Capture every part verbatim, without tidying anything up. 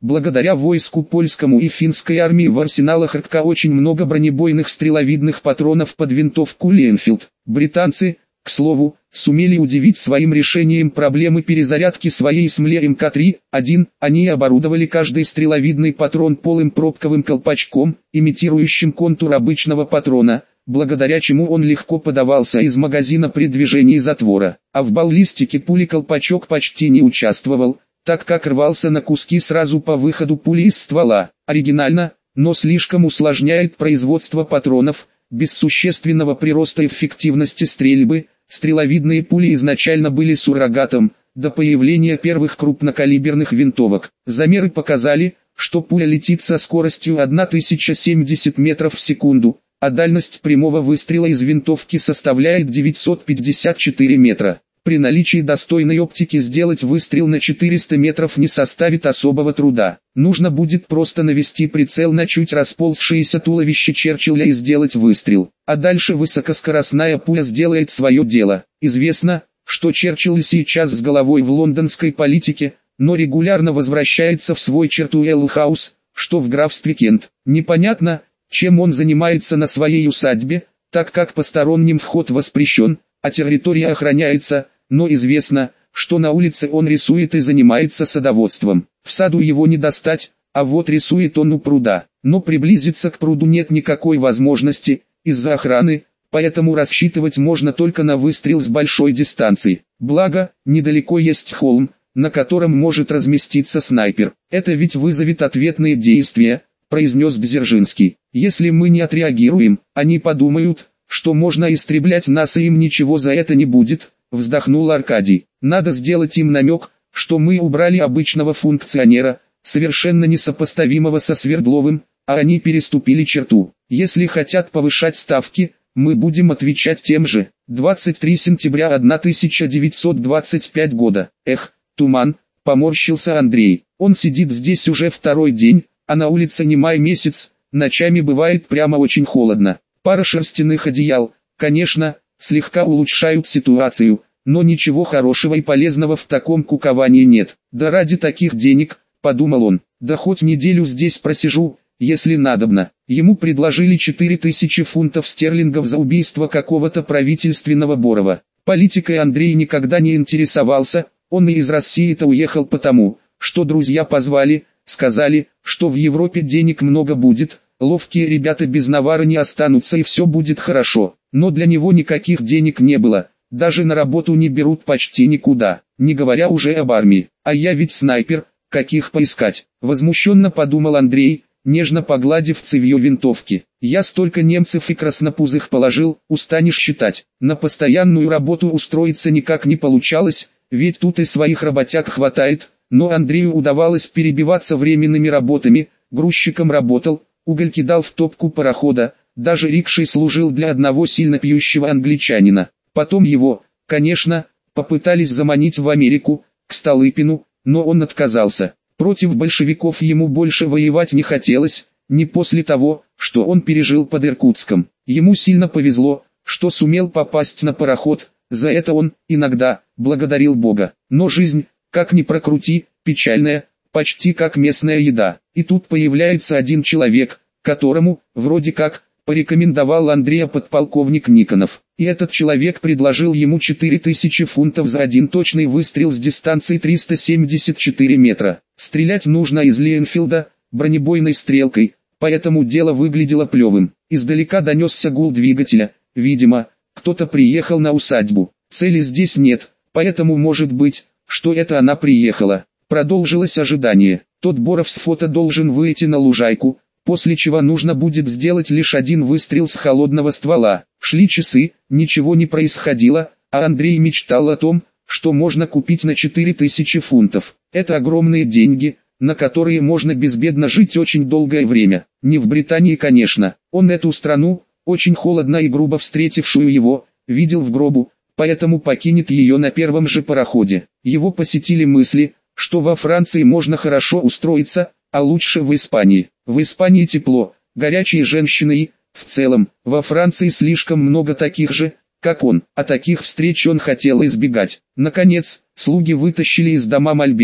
Благодаря войску польскому и финской армии в арсеналах РККА очень много бронебойных стреловидных патронов под винтовку Ленфилд. Британцы, к слову, сумели удивить своим решением проблемы перезарядки своей СМЛЕ эм ка три один, они оборудовали каждый стреловидный патрон полым пробковым колпачком, имитирующим контур обычного патрона, благодаря чему он легко подавался из магазина при движении затвора, а в баллистике пули колпачок почти не участвовал, так как рвался на куски сразу по выходу пули из ствола. Оригинально, но слишком усложняет производство патронов, без существенного прироста эффективности стрельбы. Стреловидные пули изначально были суррогатом, до появления первых крупнокалиберных винтовок. Замеры показали, что пуля летит со скоростью тысяча семьдесят метров в секунду, а дальность прямого выстрела из винтовки составляет девятьсот пятьдесят четыре метра. При наличии достойной оптики сделать выстрел на четыреста метров не составит особого труда. Нужно будет просто навести прицел на чуть расползшееся туловище Черчилля и сделать выстрел. А дальше высокоскоростная пуля сделает свое дело. Известно, что Черчилль сейчас с головой в лондонской политике, но регулярно возвращается в свой Чертуэлл-хаус, что в графстве Кент. Непонятно, чем он занимается на своей усадьбе, так как посторонним вход воспрещен, а территория охраняется, но известно, что на улице он рисует и занимается садоводством. В саду его не достать, а вот рисует он у пруда. Но приблизиться к пруду нет никакой возможности, из-за охраны, поэтому рассчитывать можно только на выстрел с большой дистанции. Благо, недалеко есть холм, на котором может разместиться снайпер. Это ведь вызовет ответные действия, произнес Дзержинский. Если мы не отреагируем, они подумают, что можно истреблять нас и им ничего за это не будет, вздохнул Аркадий. Надо сделать им намек, что мы убрали обычного функционера, совершенно несопоставимого со Свердловым, а они переступили черту. Если хотят повышать ставки, мы будем отвечать тем же. двадцать третьего сентября тысяча девятьсот двадцать пятого года. Эх, туман, поморщился Андрей. Он сидит здесь уже второй день, а на улице не май месяц, ночами бывает прямо очень холодно. Пара шерстяных одеял, конечно, слегка улучшают ситуацию, но ничего хорошего и полезного в таком куковании нет. Да ради таких денег, подумал он, да хоть неделю здесь просижу, если надобно. Ему предложили четыре тысячи фунтов стерлингов за убийство какого-то правительственного Борова. Политикой Андрей никогда не интересовался, он и из России-то уехал потому, что друзья позвали, сказали, что в Европе денег много будет, ловкие ребята без навара не останутся и все будет хорошо. Но для него никаких денег не было, даже на работу не берут почти никуда, не говоря уже об армии. А я ведь снайпер, каких поискать? Возмущенно подумал Андрей, нежно погладив цевьё винтовки. Я столько немцев и краснопузых положил, устанешь считать. На постоянную работу устроиться никак не получалось, ведь тут и своих работяг хватает, но Андрею удавалось перебиваться временными работами, грузчиком работал, уголь кидал в топку парохода, даже рикшей служил для одного сильно пьющего англичанина. Потом его, конечно, попытались заманить в Америку, к Столыпину, но он отказался. Против большевиков ему больше воевать не хотелось, не после того, что он пережил под Иркутском. Ему сильно повезло, что сумел попасть на пароход, за это он, иногда, благодарил Бога. Но жизнь, как ни прокрути, печальная, почти как местная еда. И тут появляется один человек, которому, вроде как, порекомендовал Андрея подполковник Никонов. И этот человек предложил ему четыре тысячи фунтов за один точный выстрел с дистанции триста семьдесят четыре метра. Стрелять нужно из Ленфилда, бронебойной стрелкой, поэтому дело выглядело плевым. Издалека донесся гул двигателя, видимо, кто-то приехал на усадьбу. Цели здесь нет, поэтому может быть, что это она приехала. Продолжилось ожидание. Тот Боров с фото должен выйти на лужайку, после чего нужно будет сделать лишь один выстрел с холодного ствола. Шли часы, ничего не происходило, а Андрей мечтал о том, что можно купить на четыре тысячи фунтов. Это огромные деньги, на которые можно безбедно жить очень долгое время. Не в Британии, конечно. Он эту страну, очень холодно и грубо встретившую его, видел в гробу, поэтому покинет ее на первом же пароходе. Его посетили мысли, что во Франции можно хорошо устроиться, а лучше в Испании. В Испании тепло, горячие женщины и, в целом, во Франции слишком много таких же, как он, а таких встреч он хотел избегать. Наконец, слуги вытащили из дома мольберт,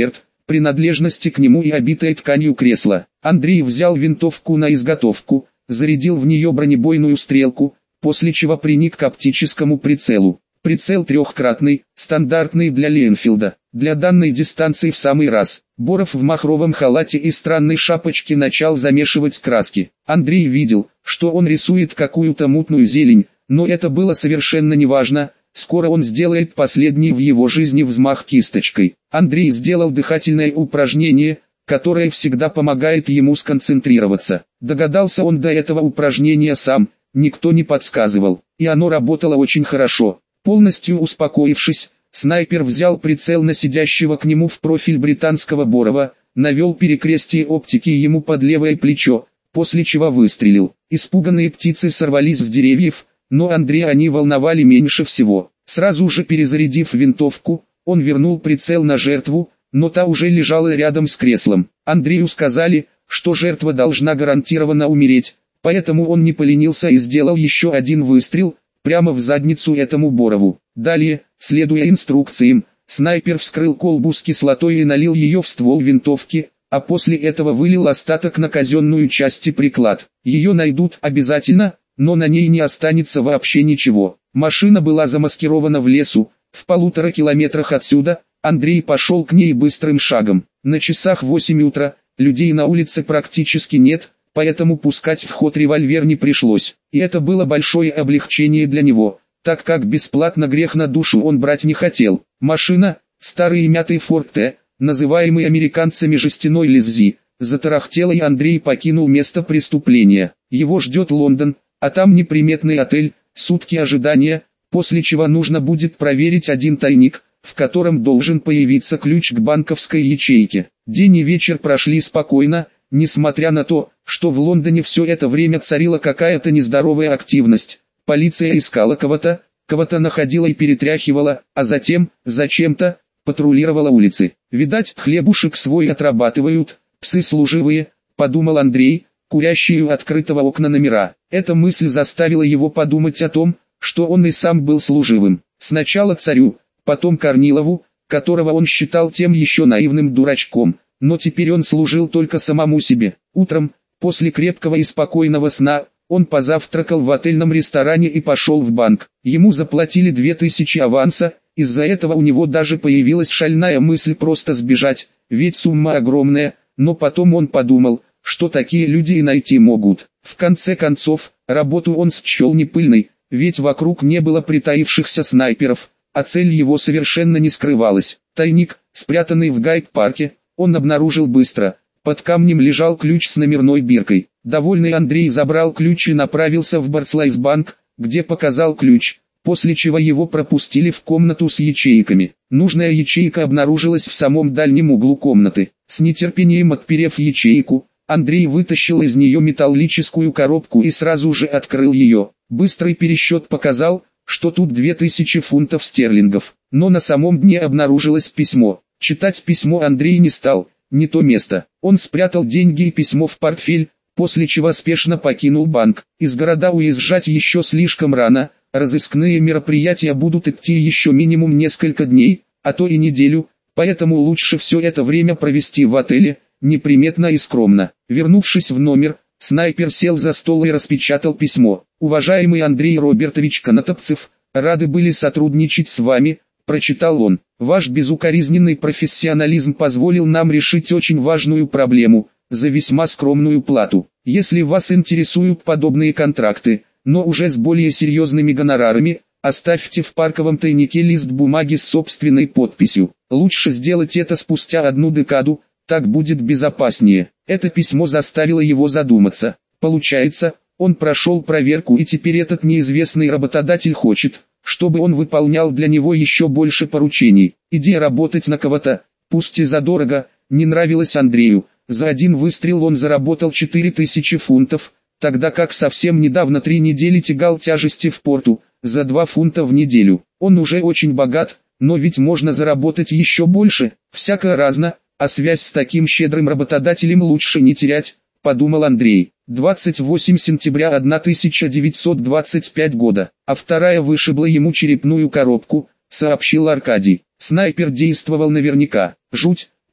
принадлежности к нему и обитое тканью кресло. Андрей взял винтовку на изготовку, зарядил в нее бронебойную стрелку, после чего приник к оптическому прицелу. Прицел трехкратный, стандартный для Ленфилда. Для данной дистанции в самый раз. Боров в махровом халате и странной шапочке начал замешивать краски. Андрей видел, что он рисует какую-то мутную зелень, но это было совершенно неважно. Скоро он сделает последний в его жизни взмах кисточкой. Андрей сделал дыхательное упражнение, которое всегда помогает ему сконцентрироваться. Догадался он до этого упражнения сам, никто не подсказывал, и оно работало очень хорошо. Полностью успокоившись, снайпер взял прицел на сидящего к нему в профиль британского Борова, навел перекрестие оптики ему под левое плечо, после чего выстрелил. Испуганные птицы сорвались с деревьев, но Андрея они волновали меньше всего. Сразу же перезарядив винтовку, он вернул прицел на жертву, но та уже лежала рядом с креслом. Андрею сказали, что жертва должна гарантированно умереть, поэтому он не поленился и сделал еще один выстрел, прямо в задницу этому Борову. Далее, следуя инструкциям, снайпер вскрыл колбу с кислотой и налил ее в ствол винтовки, а после этого вылил остаток на казенную часть и приклад. Ее найдут обязательно, но на ней не останется вообще ничего. Машина была замаскирована в лесу, в полутора километрах отсюда. Андрей пошел к ней быстрым шагом. На часах восемь утра, людей на улице практически нет, поэтому пускать в ход револьвер не пришлось. И это было большое облегчение для него, так как бесплатно грех на душу он брать не хотел. Машина, старый и мятый Форд Т, называемый американцами жестяной Лиззи, затарахтела, и Андрей покинул место преступления. Его ждет Лондон, а там неприметный отель, сутки ожидания, после чего нужно будет проверить один тайник, в котором должен появиться ключ к банковской ячейке. День и вечер прошли спокойно, несмотря на то, что в Лондоне все это время царила какая-то нездоровая активность. Полиция искала кого-то, кого-то находила и перетряхивала, а затем, зачем-то, патрулировала улицы. Видать, хлебушек свой отрабатывают, псы служивые, подумал Андрей, курящий у открытого окна номера. Эта мысль заставила его подумать о том, что он и сам был служивым. Сначала царю, потом Корнилову, которого он считал тем еще наивным дурачком, но теперь он служил только самому себе. Утром, после крепкого и спокойного сна, он позавтракал в отельном ресторане и пошел в банк. Ему заплатили две тысячи аванса, из-за этого у него даже появилась шальная мысль просто сбежать, ведь сумма огромная, но потом он подумал, что такие люди и найти могут. В конце концов, работу он счел непыльной, ведь вокруг не было притаившихся снайперов, а цель его совершенно не скрывалась. Тайник, спрятанный в гайд-парке, он обнаружил быстро. Под камнем лежал ключ с номерной биркой. Довольный Андрей забрал ключ и направился в Барцлайсбанк, где показал ключ, после чего его пропустили в комнату с ячейками. Нужная ячейка обнаружилась в самом дальнем углу комнаты. С нетерпением отперев ячейку, Андрей вытащил из нее металлическую коробку и сразу же открыл ее. Быстрый пересчет показал, что тут две тысячи фунтов стерлингов, но на самом дне обнаружилось письмо. Читать письмо Андрей не стал, не то место. Он спрятал деньги и письмо в портфель, после чего спешно покинул банк. Из города уезжать еще слишком рано, разыскные мероприятия будут идти еще минимум несколько дней, а то и неделю, поэтому лучше все это время провести в отеле, неприметно и скромно. Вернувшись в номер, снайпер сел за стол и распечатал письмо. «Уважаемый Андрей Робертович Конотопцев, рады были сотрудничать с вами», прочитал он. «Ваш безукоризненный профессионализм позволил нам решить очень важную проблему, за весьма скромную плату. Если вас интересуют подобные контракты, но уже с более серьезными гонорарами, оставьте в парковом тайнике лист бумаги с собственной подписью. Лучше сделать это спустя одну декаду, так будет безопаснее». Это письмо заставило его задуматься. Получается, он прошел проверку, и теперь этот неизвестный работодатель хочет, чтобы он выполнял для него еще больше поручений. Идея работать на кого-то, пусть и задорого, не нравилась Андрею. За один выстрел он заработал четыре тысячи фунтов, тогда как совсем недавно три недели тягал тяжести в порту, за два фунта в неделю. Он уже очень богат, но ведь можно заработать еще больше, всяко разно, а связь с таким щедрым работодателем лучше не терять, подумал Андрей. двадцать восьмого сентября тысяча девятьсот двадцать пятого года, а вторая вышибла ему черепную коробку, сообщил Аркадий. Снайпер действовал наверняка. Жуть,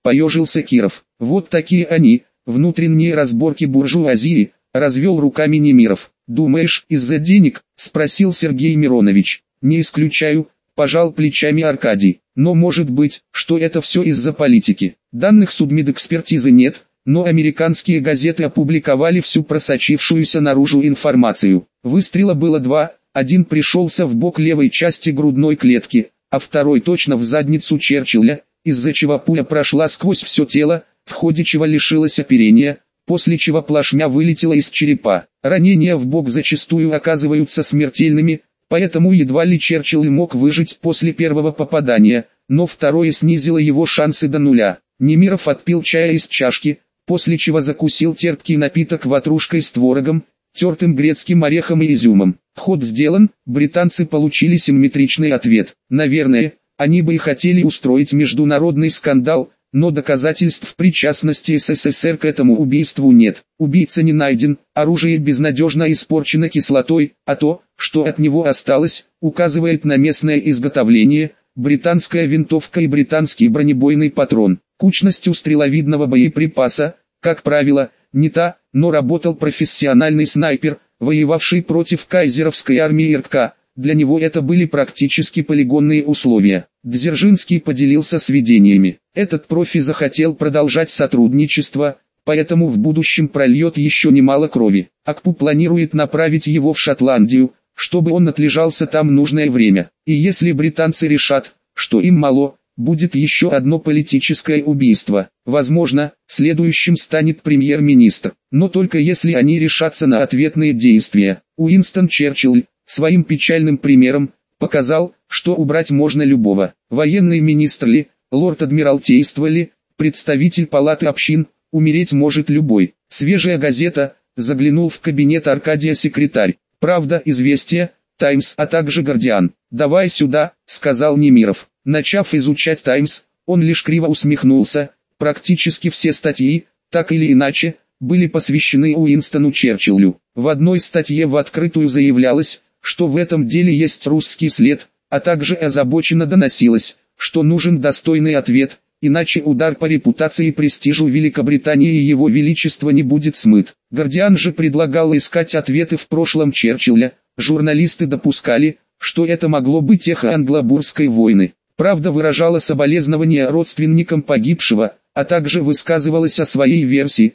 поежился Киров. Вот такие они, внутренние разборки буржуазии, развел руками Немиров. Думаешь, из-за денег? Спросил Сергей Миронович. Не исключаю, пожал плечами Аркадий. Но может быть, что это все из-за политики. Данных судмедэкспертизы нет, но американские газеты опубликовали всю просочившуюся наружу информацию. Выстрела было два, один пришелся в бок левой части грудной клетки, а второй точно в задницу Черчилля, из-за чего пуля прошла сквозь все тело, в ходе чего лишилась оперения, после чего плашмя вылетела из черепа. Ранения в бок зачастую оказываются смертельными, поэтому едва ли Черчилль мог выжить после первого попадания, но второе снизило его шансы до нуля. Немиров отпил чая из чашки, после чего закусил терпкий напиток ватрушкой с творогом, тертым грецким орехом и изюмом. Ход сделан, британцы получили симметричный ответ. Наверное, они бы и хотели устроить международный скандал, но доказательств причастности СССР к этому убийству нет. Убийца не найден, оружие безнадежно испорчено кислотой, а то, что от него осталось, указывает на местное изготовление, британская винтовка и британский бронебойный патрон. Кучность у стреловидного боеприпаса, как правило, не та, но работал профессиональный снайпер, воевавший против кайзеровской армии РК. Для него это были практически полигонные условия. Дзержинский поделился сведениями. Этот профи захотел продолжать сотрудничество, поэтому в будущем прольет еще немало крови. АКПУ планирует направить его в Шотландию, чтобы он отлежался там нужное время. И если британцы решат, что им мало, будет еще одно политическое убийство. Возможно, следующим станет премьер-министр. Но только если они решатся на ответные действия. Уинстон Черчилль своим печальным примером показал, что убрать можно любого. Военный министр ли, лорд-адмиралтейство ли, представитель палаты общин, умереть может любой. Свежая газета, заглянул в кабинет Аркадия секретарь. Правда, Известия, Таймс, а также Гардиан. «Давай сюда», — сказал Немиров. Начав изучать Таймс, он лишь криво усмехнулся. Практически все статьи, так или иначе, были посвящены Уинстону Черчиллю. В одной статье в открытую заявлялось, что в этом деле есть русский след, а также озабоченно доносилось, что нужен достойный ответ, иначе удар по репутации и престижу Великобритании и его величества не будет смыт. Гардиан же предлагал искать ответы в прошлом Черчилля. Журналисты допускали, что это могло быть эхо англо-бурской войны. Правда выражала соболезнования родственникам погибшего, а также высказывалась о своей версии.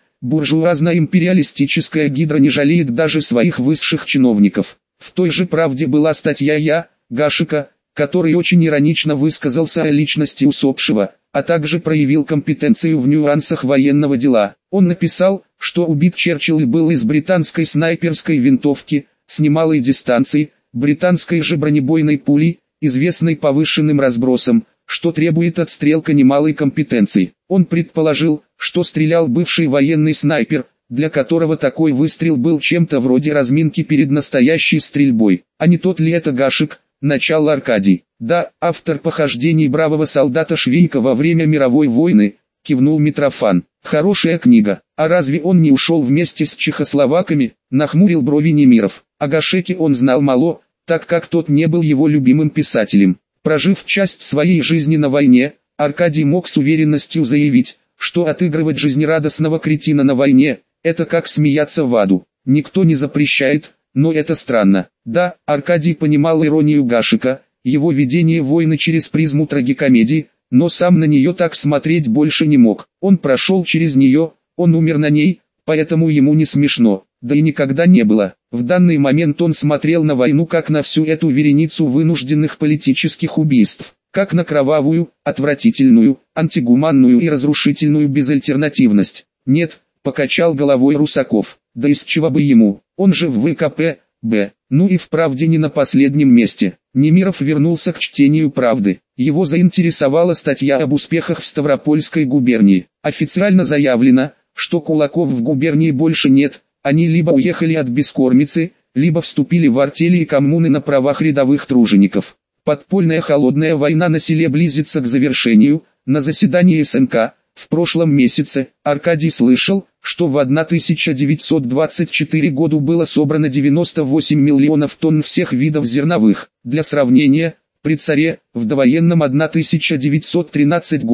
Буржуазно-империалистическая гидра не жалеет даже своих высших чиновников. В той же «Правде» была статья Я. Гашека, который очень иронично высказался о личности усопшего, а также проявил компетенцию в нюансах военного дела. Он написал, что убит Черчилль был из британской снайперской винтовки, с немалой дистанции, британской же бронебойной пули, известной повышенным разбросом, что требует от стрелка немалой компетенции. Он предположил, что стрелял бывший военный снайпер, для которого такой выстрел был чем-то вроде разминки перед настоящей стрельбой. А не тот ли это Гашек? Начал Аркадий. Да, автор похождений бравого солдата Швейка во время мировой войны, кивнул Митрофан. Хорошая книга. А разве он не ушел вместе с чехословаками? Нахмурил брови Немиров. О Гашеке он знал мало, так как тот не был его любимым писателем. Прожив часть своей жизни на войне, Аркадий мог с уверенностью заявить, что отыгрывать жизнерадостного кретина на войне – это как смеяться в аду. Никто не запрещает, но это странно. Да, Аркадий понимал иронию Гашека, его видение войны через призму трагикомедии, но сам на нее так смотреть больше не мог. Он прошел через нее, он умер на ней, поэтому ему не смешно, да и никогда не было. В данный момент он смотрел на войну как на всю эту вереницу вынужденных политических убийств, как на кровавую, отвратительную, антигуманную и разрушительную безальтернативность. Нет, покачал головой Русаков, да из чего бы ему, он же в ВКП, Б. Ну и в «Правде» не на последнем месте. Немиров вернулся к чтению «Правды». Его заинтересовала статья об успехах в Ставропольской губернии. Официально заявлено, что кулаков в губернии больше нет, они либо уехали от бескормицы, либо вступили в артели и коммуны на правах рядовых тружеников. Подпольная холодная война на селе близится к завершению. На заседании СНК в прошлом месяце Аркадий слышал, что в тысяча девятьсот двадцать четвёртом году было собрано девяносто восемь миллионов тонн всех видов зерновых. Для сравнения, при царе, в довоенном тысяча девятьсот тринадцатом году,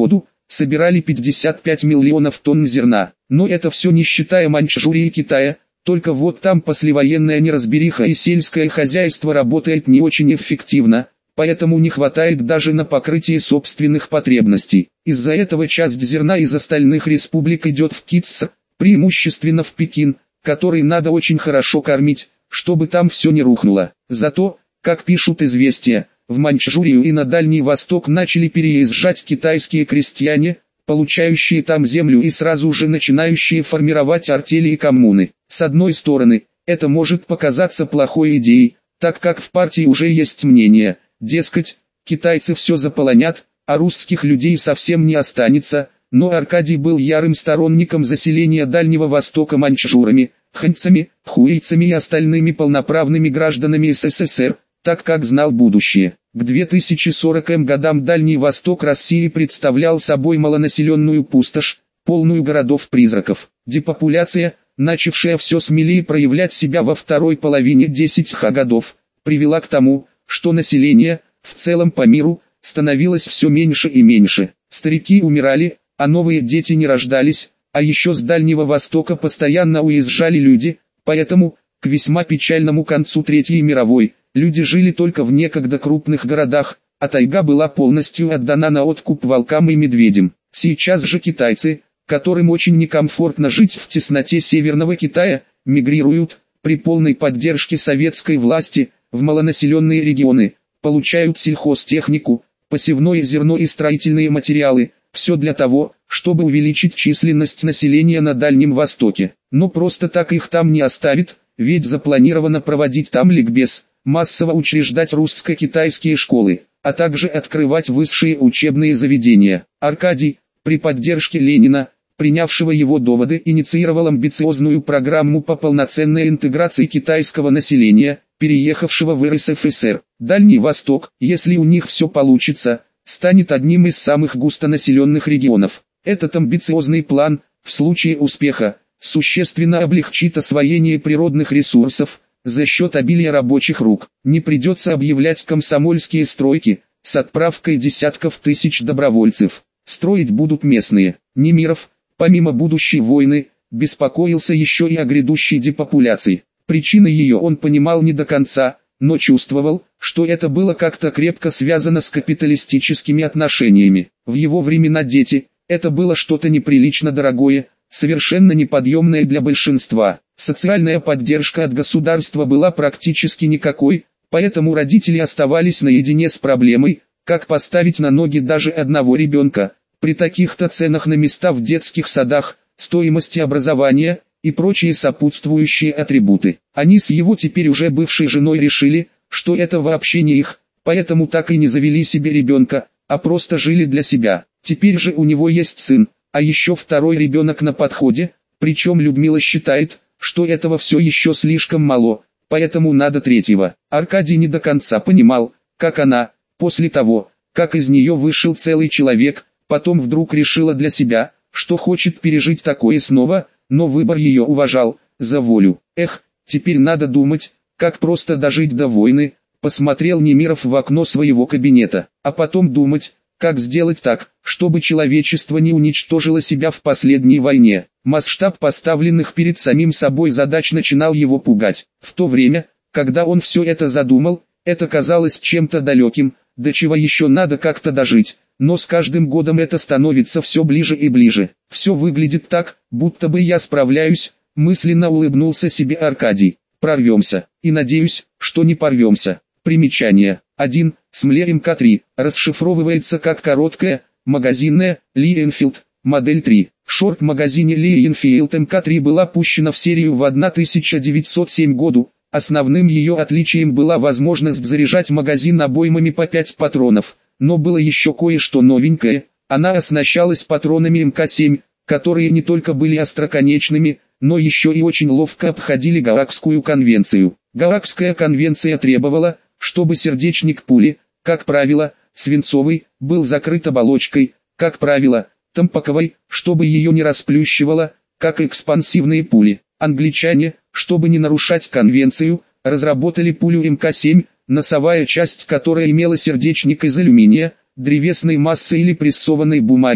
собирали пятьдесят пять миллионов тонн зерна. Но это все не считая Маньчжурии и Китая, только вот там послевоенная неразбериха и сельское хозяйство работает не очень эффективно, поэтому не хватает даже на покрытие собственных потребностей. Из-за этого часть зерна из остальных республик идет в Китсо, преимущественно в Пекин, который надо очень хорошо кормить, чтобы там все не рухнуло. Зато, как пишут известия, в Маньчжурию и на Дальний Восток начали переезжать китайские крестьяне, получающие там землю и сразу же начинающие формировать артели и коммуны. С одной стороны, это может показаться плохой идеей, так как в партии уже есть мнение, дескать, китайцы все заполонят, а русских людей совсем не останется, но Аркадий был ярым сторонником заселения Дальнего Востока маньчжурами, ханьцами, хуэйцами и остальными полноправными гражданами СССР, так как знал будущее. К две тысячи сороком годам Дальний Восток России представлял собой малонаселенную пустошь, полную городов-призраков. Депопуляция, начавшая все смелее проявлять себя во второй половине десятых годов, привела к тому, что население, в целом по миру, становилось все меньше и меньше. Старики умирали, а новые дети не рождались, а еще с Дальнего Востока постоянно уезжали люди, поэтому, к весьма печальному концу Третьей мировой, люди жили только в некогда крупных городах, а тайга была полностью отдана на откуп волкам и медведям. Сейчас же китайцы, которым очень некомфортно жить в тесноте Северного Китая, мигрируют, при полной поддержке советской власти, в малонаселенные регионы, получают сельхозтехнику, посевное зерно и строительные материалы, все для того, чтобы увеличить численность населения на Дальнем Востоке. Но просто так их там не оставит, ведь запланировано проводить там ликбез, массово учреждать русско-китайские школы, а также открывать высшие учебные заведения. Аркадий, при поддержке Ленина, принявшего его доводы, инициировал амбициозную программу по полноценной интеграции китайского населения, переехавшего в эр эс эф эс эр. Дальний Восток, если у них все получится, станет одним из самых густонаселенных регионов. Этот амбициозный план, в случае успеха, существенно облегчит освоение природных ресурсов, за счет обилия рабочих рук. Не придется объявлять комсомольские стройки, с отправкой десятков тысяч добровольцев. Строить будут местные. Немиров, помимо будущей войны, беспокоился еще и о грядущей депопуляции. Причины ее он понимал не до конца, но чувствовал, что это было как-то крепко связано с капиталистическими отношениями. В его времена дети – это было что-то неприлично дорогое, совершенно неподъемное для большинства. Социальная поддержка от государства была практически никакой, поэтому родители оставались наедине с проблемой, как поставить на ноги даже одного ребенка, при таких-то ценах на места в детских садах, стоимости образования и прочие сопутствующие атрибуты. Они с его теперь уже бывшей женой решили, что это вообще не их, поэтому так и не завели себе ребенка, а просто жили для себя. Теперь же у него есть сын, а еще второй ребенок на подходе, причем Людмила считает, что этого все еще слишком мало, поэтому надо третьего. Аркадий не до конца понимал, как она, после того, как из нее вышел целый человек, потом вдруг решила для себя, что хочет пережить такое снова, но выбор ее уважал, за волю. Эх, теперь надо думать, как просто дожить до войны, посмотрел Немиров в окно своего кабинета, а потом думать, как сделать так, чтобы человечество не уничтожило себя в последней войне. Масштаб поставленных перед самим собой задач начинал его пугать. В то время, когда он все это задумал, это казалось чем-то далеким, до чего еще надо как-то дожить, но с каждым годом это становится все ближе и ближе. Все выглядит так, будто бы я справляюсь, мысленно улыбнулся себе Аркадий. Прорвемся, и надеюсь, что не порвемся. Примечание. один. СМЛЕ эм ка три, расшифровывается как короткая, магазинная, Ли Энфилд, модель три. Шорт-магазине Ли Энфилд эм ка три была пущена в серию в тысяча девятьсот седьмом году. Основным ее отличием была возможность заряжать магазин обоймами по пять патронов, но было еще кое-что новенькое. Она оснащалась патронами эм ка семь, которые не только были остроконечными, но еще и очень ловко обходили Гаагскую конвенцию. Гаагская конвенция требовала, чтобы сердечник пули, как правило, свинцовый, был закрыт оболочкой, как правило, тампаковой, чтобы ее не расплющивало, как экспансивные пули. Англичане, чтобы не нарушать конвенцию, разработали пулю эм ка семь, носовая часть которой имела сердечник из алюминия, древесной массы или прессованной бумаги,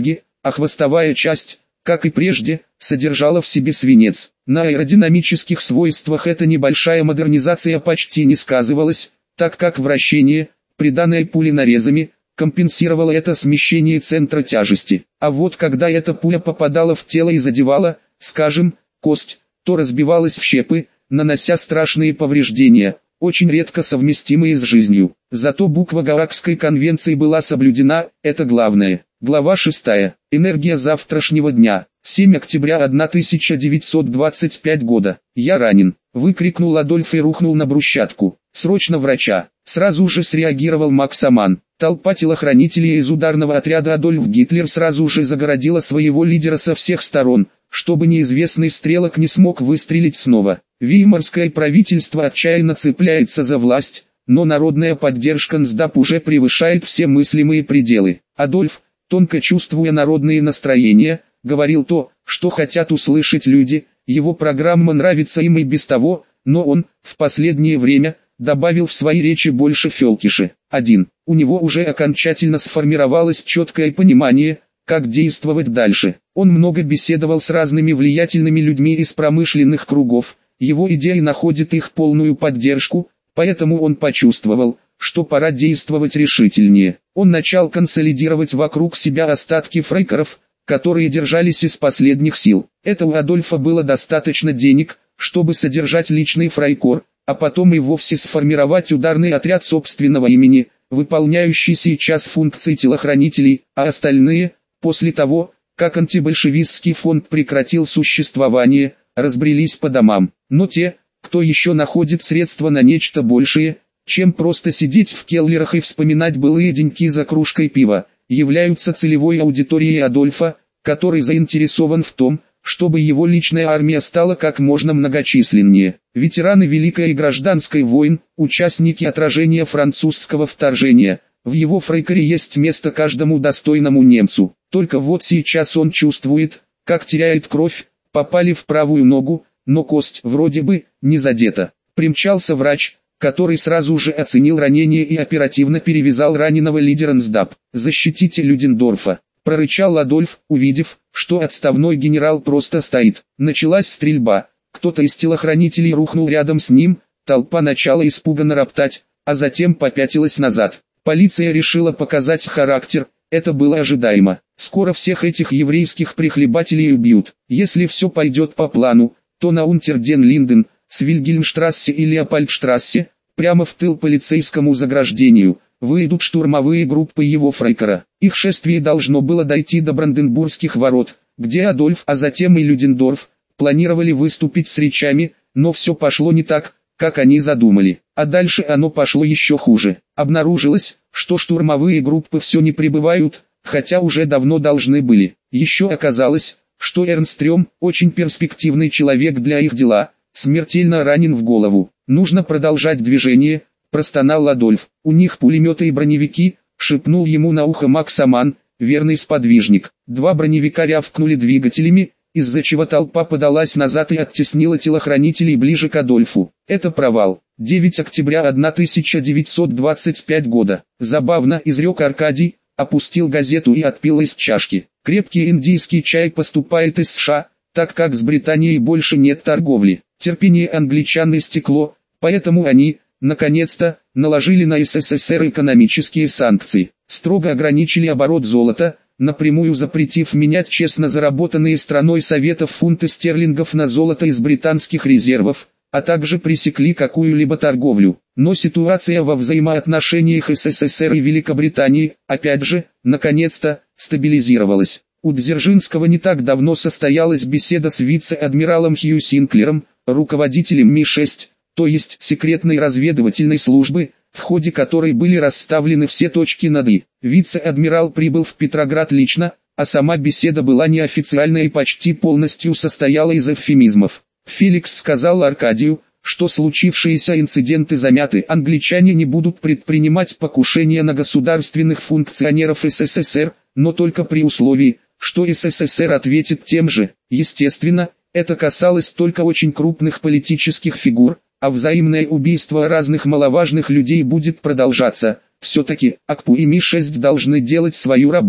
а хвостовая часть, как и прежде, содержала в себе свинец. На аэродинамических свойствах эта небольшая модернизация почти не сказывалась, так как вращение, приданное пуленарезами, компенсировало это смещение центра тяжести. А вот когда эта пуля попадала в тело и задевала, скажем, кость, то разбивалась в щепы, нанося страшные повреждения, очень редко совместимые с жизнью. Зато буква Гаагской конвенции была соблюдена, это главное. Глава шестая. Энергия завтрашнего дня. семь октября тысяча девятьсот двадцать пятого года. «Я ранен!» — выкрикнул Адольф и рухнул на брусчатку. «Срочно врача!» Сразу же среагировал Макс Аман. Толпа телохранителей из ударного отряда Адольф Гитлер сразу же загородила своего лидера со всех сторон, чтобы неизвестный стрелок не смог выстрелить снова. Веймарское правительство отчаянно цепляется за власть, но народная поддержка НСДАП уже превышает все мыслимые пределы. Адольф, тонко чувствуя народные настроения, говорил то, что хотят услышать люди, его программа нравится им и без того, но он, в последнее время, добавил в свои речи больше фелкиши. один. У него уже окончательно сформировалось четкое понимание, как действовать дальше. Он много беседовал с разными влиятельными людьми из промышленных кругов, его идеи находят их полную поддержку, поэтому он почувствовал, что пора действовать решительнее. Он начал консолидировать вокруг себя остатки фрейкеров, которые держались из последних сил. Это у Адольфа было достаточно денег, чтобы содержать личный фрайкор, а потом и вовсе сформировать ударный отряд собственного имени, выполняющий сейчас функции телохранителей, а остальные, после того, как антибольшевистский фонд прекратил существование, разбрелись по домам. Но те, кто еще находит средства на нечто большее, чем просто сидеть в келлерах и вспоминать былые деньки за кружкой пива, являются целевой аудиторией Адольфа, который заинтересован в том, чтобы его личная армия стала как можно многочисленнее. Ветераны Великой и Гражданской войн, участники отражения французского вторжения, в его фрейкере есть место каждому достойному немцу. Только вот сейчас он чувствует, как теряет кровь, попали в правую ногу, но кость вроде бы не задета. Примчался врач, который сразу же оценил ранение и оперативно перевязал раненого лидера НСДАП. «Защитите Людендорфа», — прорычал Адольф, увидев, что отставной генерал просто стоит. Началась стрельба, кто-то из телохранителей рухнул рядом с ним, толпа начала испуганно роптать, а затем попятилась назад. Полиция решила показать характер, это было ожидаемо. Скоро всех этих еврейских прихлебателей убьют. Если все пойдет по плану, то на Унтерден-Линден, с Вильгельмштрассе и Леопольдштрассе, прямо в тыл полицейскому заграждению, выйдут штурмовые группы его фрейкера. Их шествие должно было дойти до Бранденбургских ворот, где Адольф, а затем и Людендорф, планировали выступить с речами, но все пошло не так, как они задумали. А дальше оно пошло еще хуже. Обнаружилось, что штурмовые группы все не прибывают, хотя уже давно должны были. Еще оказалось, что Эрнстрём, очень перспективный человек для их дела, смертельно ранен в голову. «Нужно продолжать движение», – простонал Адольф. «У них пулеметы и броневики», – шепнул ему на ухо Макс Аман, верный сподвижник. Два броневика рявкнули двигателями, из-за чего толпа подалась назад и оттеснила телохранителей ближе к Адольфу. Это провал. девятого октября тысяча девятьсот двадцать пятого года. Забавно, изрек Аркадий, опустил газету и отпил из чашки. Крепкий индийский чай поступает из США, так как с Британией больше нет торговли. Терпение англичан истекло, поэтому они, наконец-то, наложили на СССР экономические санкции. Строго ограничили оборот золота, напрямую запретив менять честно заработанные страной Советов фунты стерлингов на золото из британских резервов, а также пресекли какую-либо торговлю. Но ситуация во взаимоотношениях СССР и Великобритании, опять же, наконец-то, стабилизировалась. У Дзержинского не так давно состоялась беседа с вице-адмиралом Хью Синклером, руководителем Ми шесть, то есть секретной разведывательной службы, в ходе которой были расставлены все точки над «и». Вице-адмирал прибыл в Петроград лично, а сама беседа была неофициальной и почти полностью состояла из эвфемизмов. Феликс сказал Аркадию, что случившиеся инциденты замяты, англичане не будут предпринимать покушения на государственных функционеров СССР, но только при условии, что СССР ответит тем же. Естественно, это касалось только очень крупных политических фигур, а взаимное убийство разных маловажных людей будет продолжаться. Все-таки АКПУ и Ми шесть должны делать свою работу.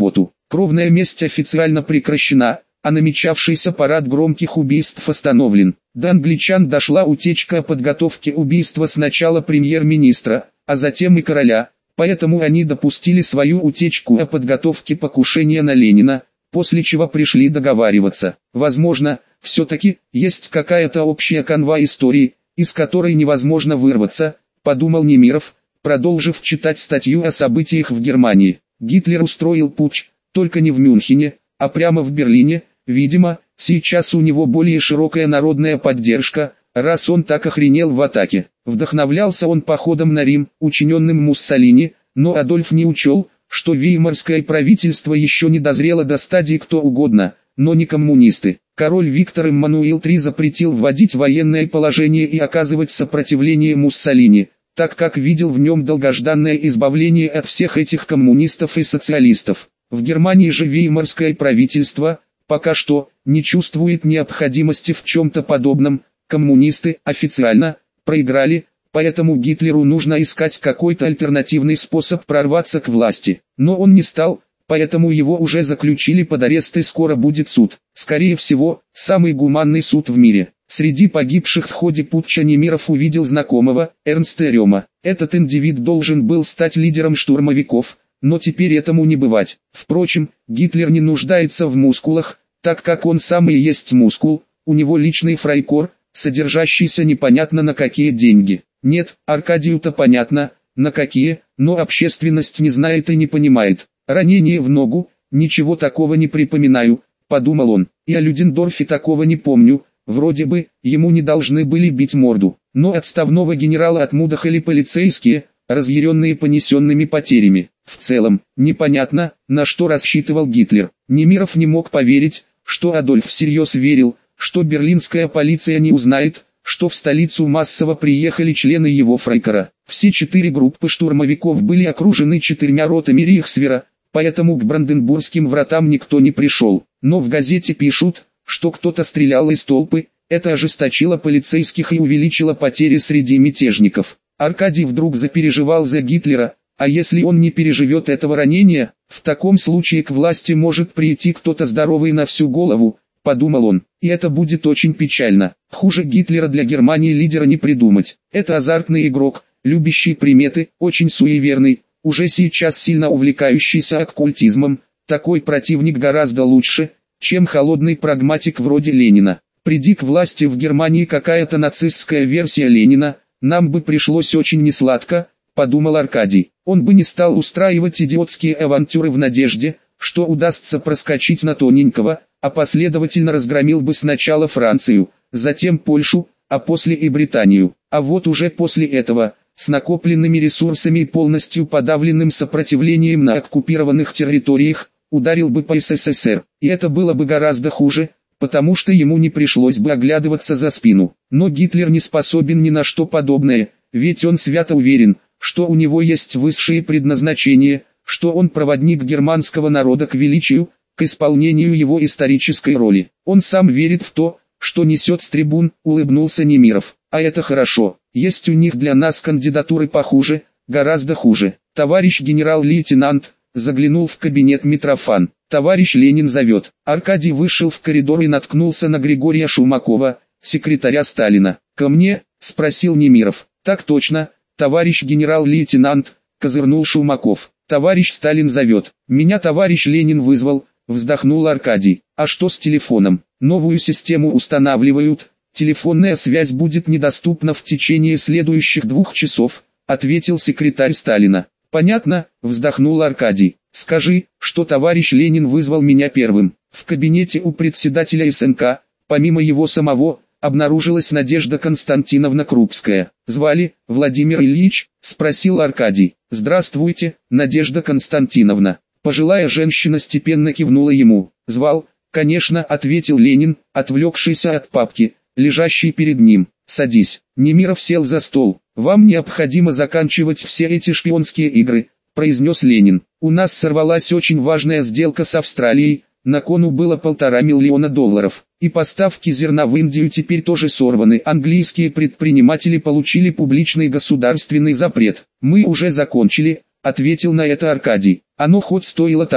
Кровная месть официально прекращена, а намечавшийся парад громких убийств остановлен. До англичан дошла утечка о подготовке убийства сначала премьер-министра, а затем и короля, поэтому они допустили свою утечку о подготовке покушения на Ленина, после чего пришли договариваться. Возможно, все-таки есть какая-то общая канва истории, из которой невозможно вырваться, подумал Немиров, продолжив читать статью о событиях в Германии. Гитлер устроил путч, только не в Мюнхене, а прямо в Берлине. Видимо, сейчас у него более широкая народная поддержка, раз он так охренел в атаке. Вдохновлялся он походом на Рим, учиненным Муссолини, но Адольф не учел, что веймарское правительство еще не дозрело до стадии кто угодно, но не коммунисты. Король Виктор Эммануил три запретил вводить военное положение и оказывать сопротивление Муссолини, так как видел в нем долгожданное избавление от всех этих коммунистов и социалистов. В Германии же веймарское правительство пока что не чувствует необходимости в чем-то подобном. Коммунисты официально проиграли, поэтому Гитлеру нужно искать какой-то альтернативный способ прорваться к власти. Но он не стал, поэтому его уже заключили под арест и скоро будет суд. Скорее всего, самый гуманный суд в мире. Среди погибших в ходе путча Немиров увидел знакомого, Эрнста Рема. Этот индивид должен был стать лидером штурмовиков, но теперь этому не бывать. Впрочем, Гитлер не нуждается в мускулах, так как он сам и есть мускул, у него личный фрайкор, содержащийся непонятно на какие деньги. Нет, Аркадию-то понятно, на какие, но общественность не знает и не понимает. Ранение в ногу, ничего такого не припоминаю, подумал он, и о Людендорфе такого не помню, вроде бы, ему не должны были бить морду, но отставного генерала отмудохали полицейские, разъяренные понесенными потерями. В целом, непонятно, на что рассчитывал Гитлер. Немиров не мог поверить, что Адольф всерьез верил, что берлинская полиция не узнает, что в столицу массово приехали члены его фрайкора. Все четыре группы штурмовиков были окружены четырьмя ротами Рейхсвера, поэтому к Бранденбургским вратам никто не пришел. Но в газете пишут, что кто-то стрелял из толпы, это ожесточило полицейских и увеличило потери среди мятежников. Аркадий вдруг запереживал за Гитлера, а если он не переживет этого ранения, в таком случае к власти может прийти кто-то здоровый на всю голову, подумал он, и это будет очень печально. Хуже Гитлера для Германии лидера не придумать. Это азартный игрок, любящий приметы, очень суеверный, уже сейчас сильно увлекающийся оккультизмом. Такой противник гораздо лучше, чем холодный прагматик вроде Ленина. Приди к власти в Германии какая-то нацистская версия Ленина, нам бы пришлось очень несладко, подумал Аркадий. Он бы не стал устраивать идиотские авантюры в надежде, что удастся проскочить на тоненького, а последовательно разгромил бы сначала Францию, затем Польшу, а после и Британию. А вот уже после этого, с накопленными ресурсами и полностью подавленным сопротивлением на оккупированных территориях, ударил бы по СССР. И это было бы гораздо хуже, потому что ему не пришлось бы оглядываться за спину. Но Гитлер не способен ни на что подобное, ведь он свято уверен, что у него есть высшее предназначение, что он проводник германского народа к величию, к исполнению его исторической роли. Он сам верит в то, что несет с трибун, улыбнулся Немиров. А это хорошо, есть у них для нас кандидатуры похуже, гораздо хуже. Товарищ генерал-лейтенант, заглянул в кабинет Митрофан. Товарищ Ленин зовет. Аркадий вышел в коридор и наткнулся на Григория Шумакова, секретаря Сталина. «Ко мне?» – спросил Немиров. «Так точно, товарищ генерал-лейтенант», – козырнул Шумаков. «Товарищ Сталин зовет». «Меня товарищ Ленин вызвал», – вздохнул Аркадий. «А что с телефоном?» «Новую систему устанавливают, телефонная связь будет недоступна в течение следующих двух часов», – ответил секретарь Сталина. «Понятно», – вздохнул Аркадий. «Скажи, что товарищ Ленин вызвал меня первым». В кабинете у председателя СНК, помимо его самого, обнаружилась Надежда Константиновна Крупская. «Звали, Владимир Ильич?» – спросил Аркадий. «Здравствуйте, Надежда Константиновна». Пожилая женщина степенно кивнула ему. «Звал, конечно», – ответил Ленин, отвлекшийся от папки, лежащей перед ним. «Садись». Немиров сел за стол. «Вам необходимо заканчивать все эти шпионские игры», – произнес Ленин. «У нас сорвалась очень важная сделка с Австралией, на кону было полтора миллиона долларов. И поставки зерна в Индию теперь тоже сорваны. Английские предприниматели получили публичный государственный запрет. Мы уже закончили», – ответил на это Аркадий. «Оно хоть стоило того»,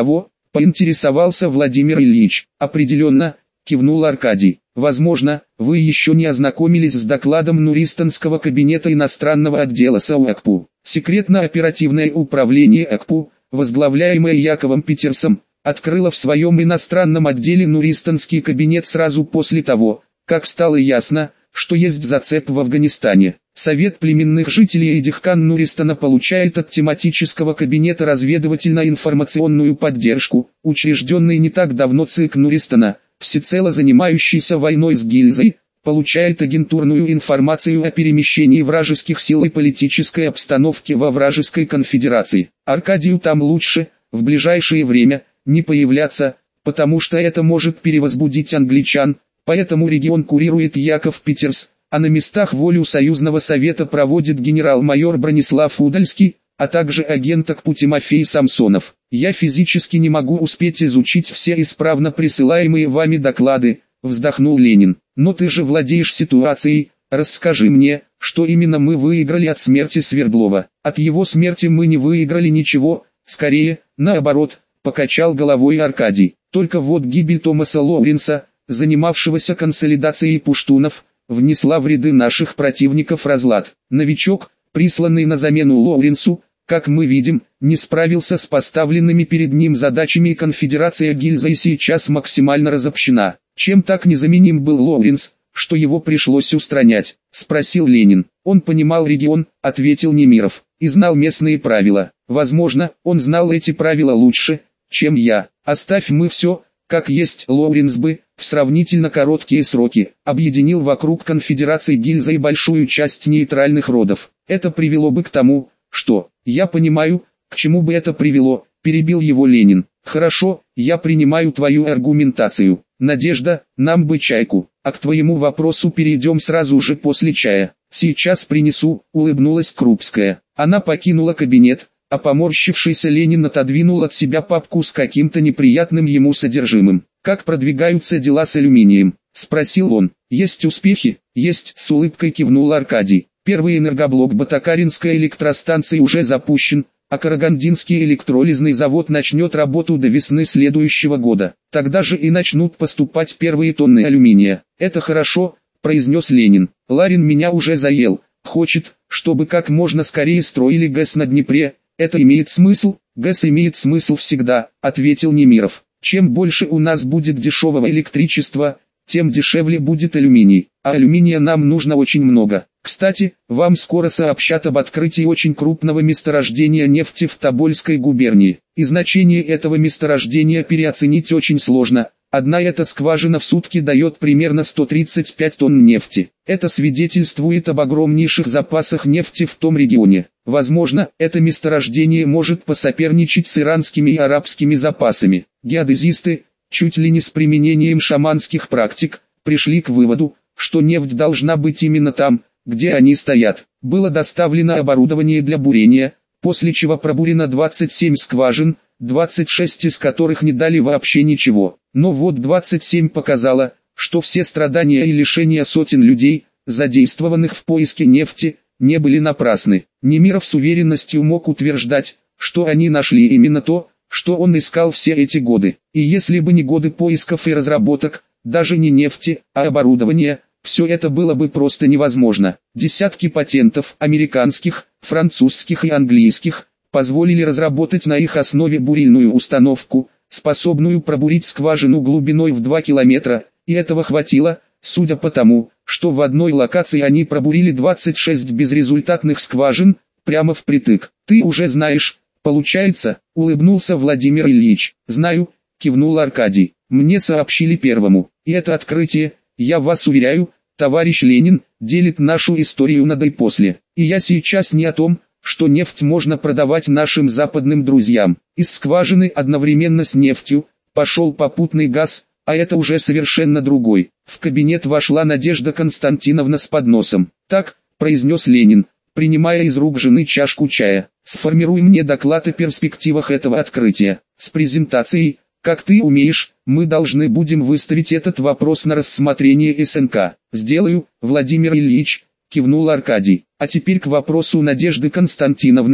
Поинтересовался Владимир Ильич. Определенно, кивнул Аркадий. Возможно, вы еще не ознакомились с докладом Нуристанского кабинета иностранного отдела СОЭКПУ. Секретно-оперативное управление ЭКПУ, возглавляемое Яковом Питерсом, открыло в своем иностранном отделе Нуристанский кабинет сразу после того, как стало ясно, что есть зацеп в Афганистане. Совет племенных жителей Эдихкан Нуристана получает от тематического кабинета разведывательно-информационную поддержку, учрежденный не так давно ЦИК Нуристана, всецело занимающийся войной с Гильзой, получает агентурную информацию о перемещении вражеских сил и политической обстановке во вражеской конфедерации. Аркадию там лучше, в ближайшее время, не появляться, потому что это может перевозбудить англичан, поэтому регион курирует Яков Питерс, а на местах волю Союзного Совета проводит генерал-майор Бронислав Удальский, а также агент ЭКПУ Тимофей Самсонов. Я физически не могу успеть изучить все исправно присылаемые вами доклады, вздохнул Ленин. Но ты же владеешь ситуацией, расскажи мне, что именно мы выиграли от смерти Свердлова. От его смерти мы не выиграли ничего, скорее, наоборот, покачал головой Аркадий. Только вот гибель Томаса Лоуренса, занимавшегося консолидацией пуштунов, внесла в ряды наших противников разлад. Новичок, присланный на замену Лоуренсу, как мы видим, не справился с поставленными перед ним задачами, и конфедерация Гильза и сейчас максимально разобщена. Чем так незаменим был Лоуренс, что его пришлось устранять? Спросил Ленин. Он понимал регион, ответил Немиров, и знал местные правила. Возможно, он знал эти правила лучше, чем я. Оставь мы все, как есть. Лоуренс бы, в сравнительно короткие сроки, объединил вокруг конфедерации Гильза и большую часть нейтральных родов. Это привело бы к тому, что, я понимаю, к чему бы это привело, перебил его Ленин. Хорошо, я принимаю твою аргументацию. Надежда, нам бы чайку, а к твоему вопросу перейдем сразу же после чая. Сейчас принесу, улыбнулась Крупская. Она покинула кабинет, а поморщившийся Ленин отодвинул от себя папку с каким-то неприятным ему содержимым. «Как продвигаются дела с алюминием?» – спросил он. «Есть успехи?» «Есть», – с улыбкой кивнул Аркадий. «Первый энергоблок Батакаринской электростанции уже запущен, а Карагандинский электролизный завод начнет работу до весны следующего года. Тогда же и начнут поступать первые тонны алюминия». «Это хорошо», – произнес Ленин. «Ларин меня уже заел. Хочет, чтобы как можно скорее строили ГЭС на Днепре. Это имеет смысл?» «ГЭС имеет смысл всегда», – ответил Немиров. «Чем больше у нас будет дешевого электричества, тем дешевле будет алюминий, а алюминия нам нужно очень много. Кстати, вам скоро сообщат об открытии очень крупного месторождения нефти в Тобольской губернии, и значение этого месторождения переоценить очень сложно. Одна эта скважина в сутки дает примерно сто тридцать пять тонн нефти. Это свидетельствует об огромнейших запасах нефти в том регионе. Возможно, это месторождение может посоперничать с иранскими и арабскими запасами. Геодезисты, чуть ли не с применением шаманских практик, пришли к выводу, что нефть должна быть именно там, где они стоят. Было доставлено оборудование для бурения, после чего пробурено двадцать семь скважин, двадцать шесть из которых не дали вообще ничего. Но вот двадцать семь показало, что все страдания и лишения сотен людей, задействованных в поиске нефти, не были напрасны. Немиров с уверенностью мог утверждать, что они нашли именно то, что он искал все эти годы. И если бы не годы поисков и разработок, даже не нефти, а оборудования, все это было бы просто невозможно. Десятки патентов, американских, французских и английских, позволили разработать на их основе бурильную установку, способную пробурить скважину глубиной в два километра, и этого хватило, судя по тому, что в одной локации они пробурили двадцать шесть безрезультатных скважин, прямо впритык. «Ты уже знаешь, получается», — улыбнулся Владимир Ильич. «Знаю», — кивнул Аркадий. «Мне сообщили первому, и это открытие, я вас уверяю, товарищ Ленин, делит нашу историю на до и после. И я сейчас не о том, что нефть можно продавать нашим западным друзьям. Из скважины одновременно с нефтью пошел попутный газ, а это уже совершенно другой». В кабинет вошла Надежда Константиновна с подносом. «Так», — произнес Ленин, принимая из рук жены чашку чая, «сформируй мне доклад о перспективах этого открытия. С презентацией, как ты умеешь, мы должны будем выставить этот вопрос на рассмотрение СНК». «Сделаю, Владимир Ильич», — кивнул Аркадий. «А теперь к вопросу Надежды Константиновны»,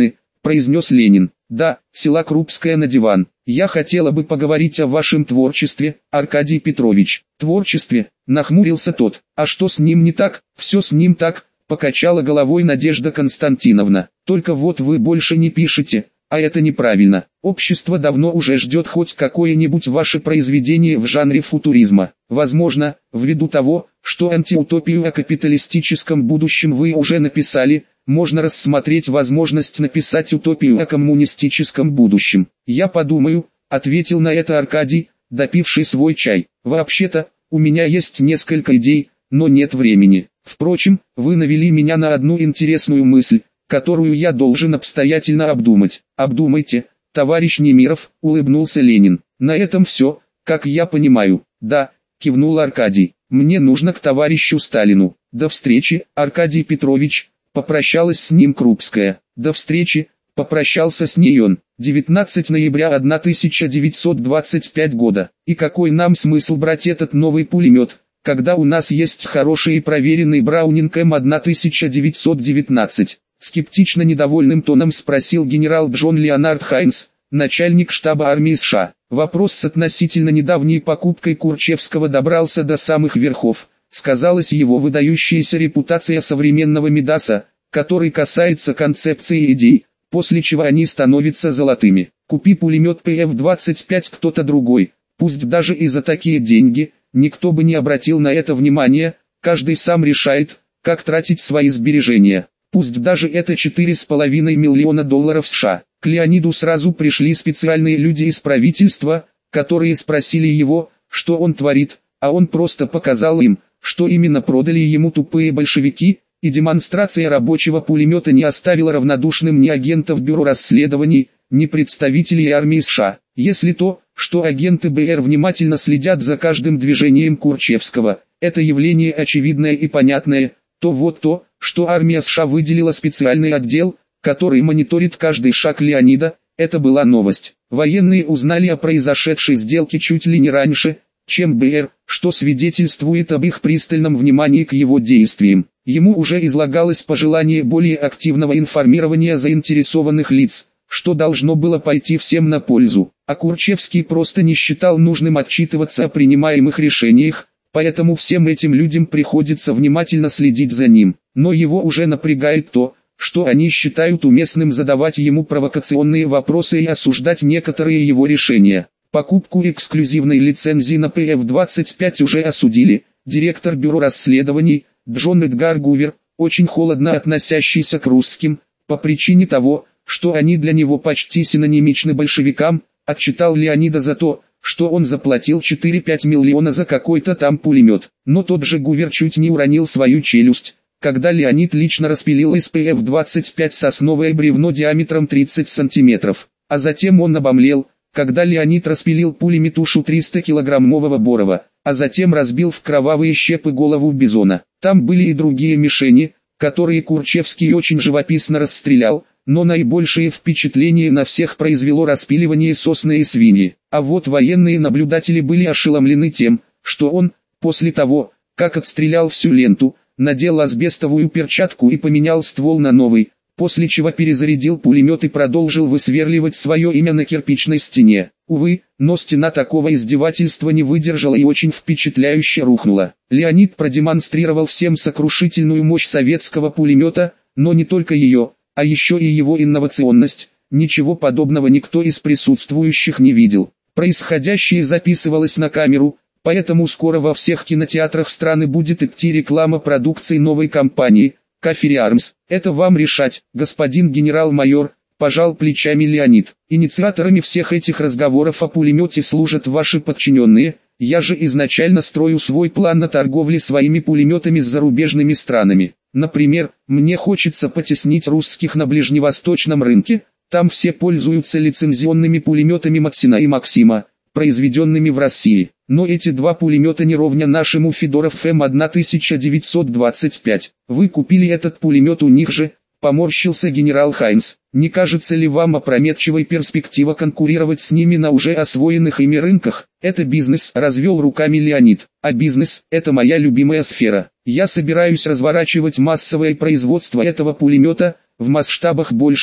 произнес Ленин. Да, села Крупская на диван. Я хотела бы поговорить о вашем творчестве, Аркадий Петрович. Творчестве, нахмурился тот. А что с ним не так? Все с ним так, покачала головой Надежда Константиновна. Только вот вы больше не пишете, а это неправильно. Общество давно уже ждет хоть какое-нибудь ваше произведение в жанре футуризма. Возможно, ввиду того, что антиутопию о капиталистическом будущем вы уже написали, можно рассмотреть возможность написать утопию о коммунистическом будущем. Я подумаю, ответил на это Аркадий, допивший свой чай. Вообще-то, у меня есть несколько идей, но нет времени. Впрочем, вы навели меня на одну интересную мысль, которую я должен обстоятельно обдумать. Обдумайте, товарищ Немиров, улыбнулся Ленин. На этом все, как я понимаю. Да, кивнул Аркадий. Мне нужно к товарищу Сталину. До встречи, Аркадий Петрович. Попрощалась с ним Крупская. До встречи, попрощался с ней он. девятнадцатого ноября тысяча девятьсот двадцать пятого года. И какой нам смысл брать этот новый пулемет, когда у нас есть хороший и проверенный Браунинг М тысяча девятьсот девятнадцать? Скептично недовольным тоном спросил генерал Джон Леонард Хайнс, начальник штаба армии США. Вопрос с относительно недавней покупкой Курчевского добрался до самых верхов. Сказалась его выдающаяся репутация современного Мидаса, который касается концепции и идей, после чего они становятся золотыми. Купи пулемет Пэ Эф двадцать пять кто-то другой, пусть даже и за такие деньги, никто бы не обратил на это внимания, каждый сам решает, как тратить свои сбережения. Пусть даже это четыре с половиной миллиона долларов США. К Леониду сразу пришли специальные люди из правительства, которые спросили его, что он творит, а он просто показал им, что именно продали ему тупые большевики, и демонстрация рабочего пулемета не оставила равнодушным ни агентов бюро расследований, ни представителей армии США. Если то, что агенты Бэ Эр внимательно следят за каждым движением Курчевского, это явление очевидное и понятное, то вот то, что армия США выделила специальный отдел, который мониторит каждый шаг Леонида, это была новость. Военные узнали о произошедшей сделке чуть ли не раньше, чем Бэ Эр, что свидетельствует об их пристальном внимании к его действиям. Ему уже излагалось пожелание более активного информирования заинтересованных лиц, что должно было пойти всем на пользу. А Курчевский просто не считал нужным отчитываться о принимаемых решениях, поэтому всем этим людям приходится внимательно следить за ним. Но его уже напрягает то, что они считают уместным задавать ему провокационные вопросы и осуждать некоторые его решения. Покупку эксклюзивной лицензии на Пэ Эф двадцать пять уже осудили. Директор бюро расследований, Джон Эдгар Гувер, очень холодно относящийся к русским, по причине того, что они для него почти синонимичны большевикам, отчитал Леонида за то, что он заплатил четыре-пять миллиона за какой-то там пулемет. Но тот же Гувер чуть не уронил свою челюсть, когда Леонид лично распилил из Пэ Эф двадцать пять сосновое бревно диаметром тридцать сантиметров. А затем он обомлел, когда Леонид распилил пулями тушу триста-килограммового Борова, а затем разбил в кровавые щепы голову бизона. Там были и другие мишени, которые Курчевский очень живописно расстрелял, но наибольшее впечатление на всех произвело распиливание сосны и свиньи. А вот военные наблюдатели были ошеломлены тем, что он, после того, как отстрелял всю ленту, надел асбестовую перчатку и поменял ствол на новый, после чего перезарядил пулемет и продолжил высверливать свое имя на кирпичной стене. Увы, но стена такого издевательства не выдержала и очень впечатляюще рухнула. Леонид продемонстрировал всем сокрушительную мощь советского пулемета, но не только ее, а еще и его инновационность. Ничего подобного никто из присутствующих не видел. Происходящее записывалось на камеру, поэтому скоро во всех кинотеатрах страны будет идти реклама продукции новой компании Кафери Армс. Это вам решать, господин генерал-майор, пожал плечами Леонид. Инициаторами всех этих разговоров о пулемете служат ваши подчиненные. Я же изначально строю свой план на торговле своими пулеметами с зарубежными странами. Например, мне хочется потеснить русских на ближневосточном рынке. Там все пользуются лицензионными пулеметами Максина и Максима, произведенными в России. Но эти два пулемета не ровня нашему Федоров Эм тысяча девятьсот двадцать пять. Вы купили этот пулемет у них же, поморщился генерал Хайнс. Не кажется ли вам опрометчивой перспектива конкурировать с ними на уже освоенных ими рынках? Это бизнес, развел руками Леонид. А бизнес – это моя любимая сфера. Я собираюсь разворачивать массовое производство этого пулемета, в масштабах больших,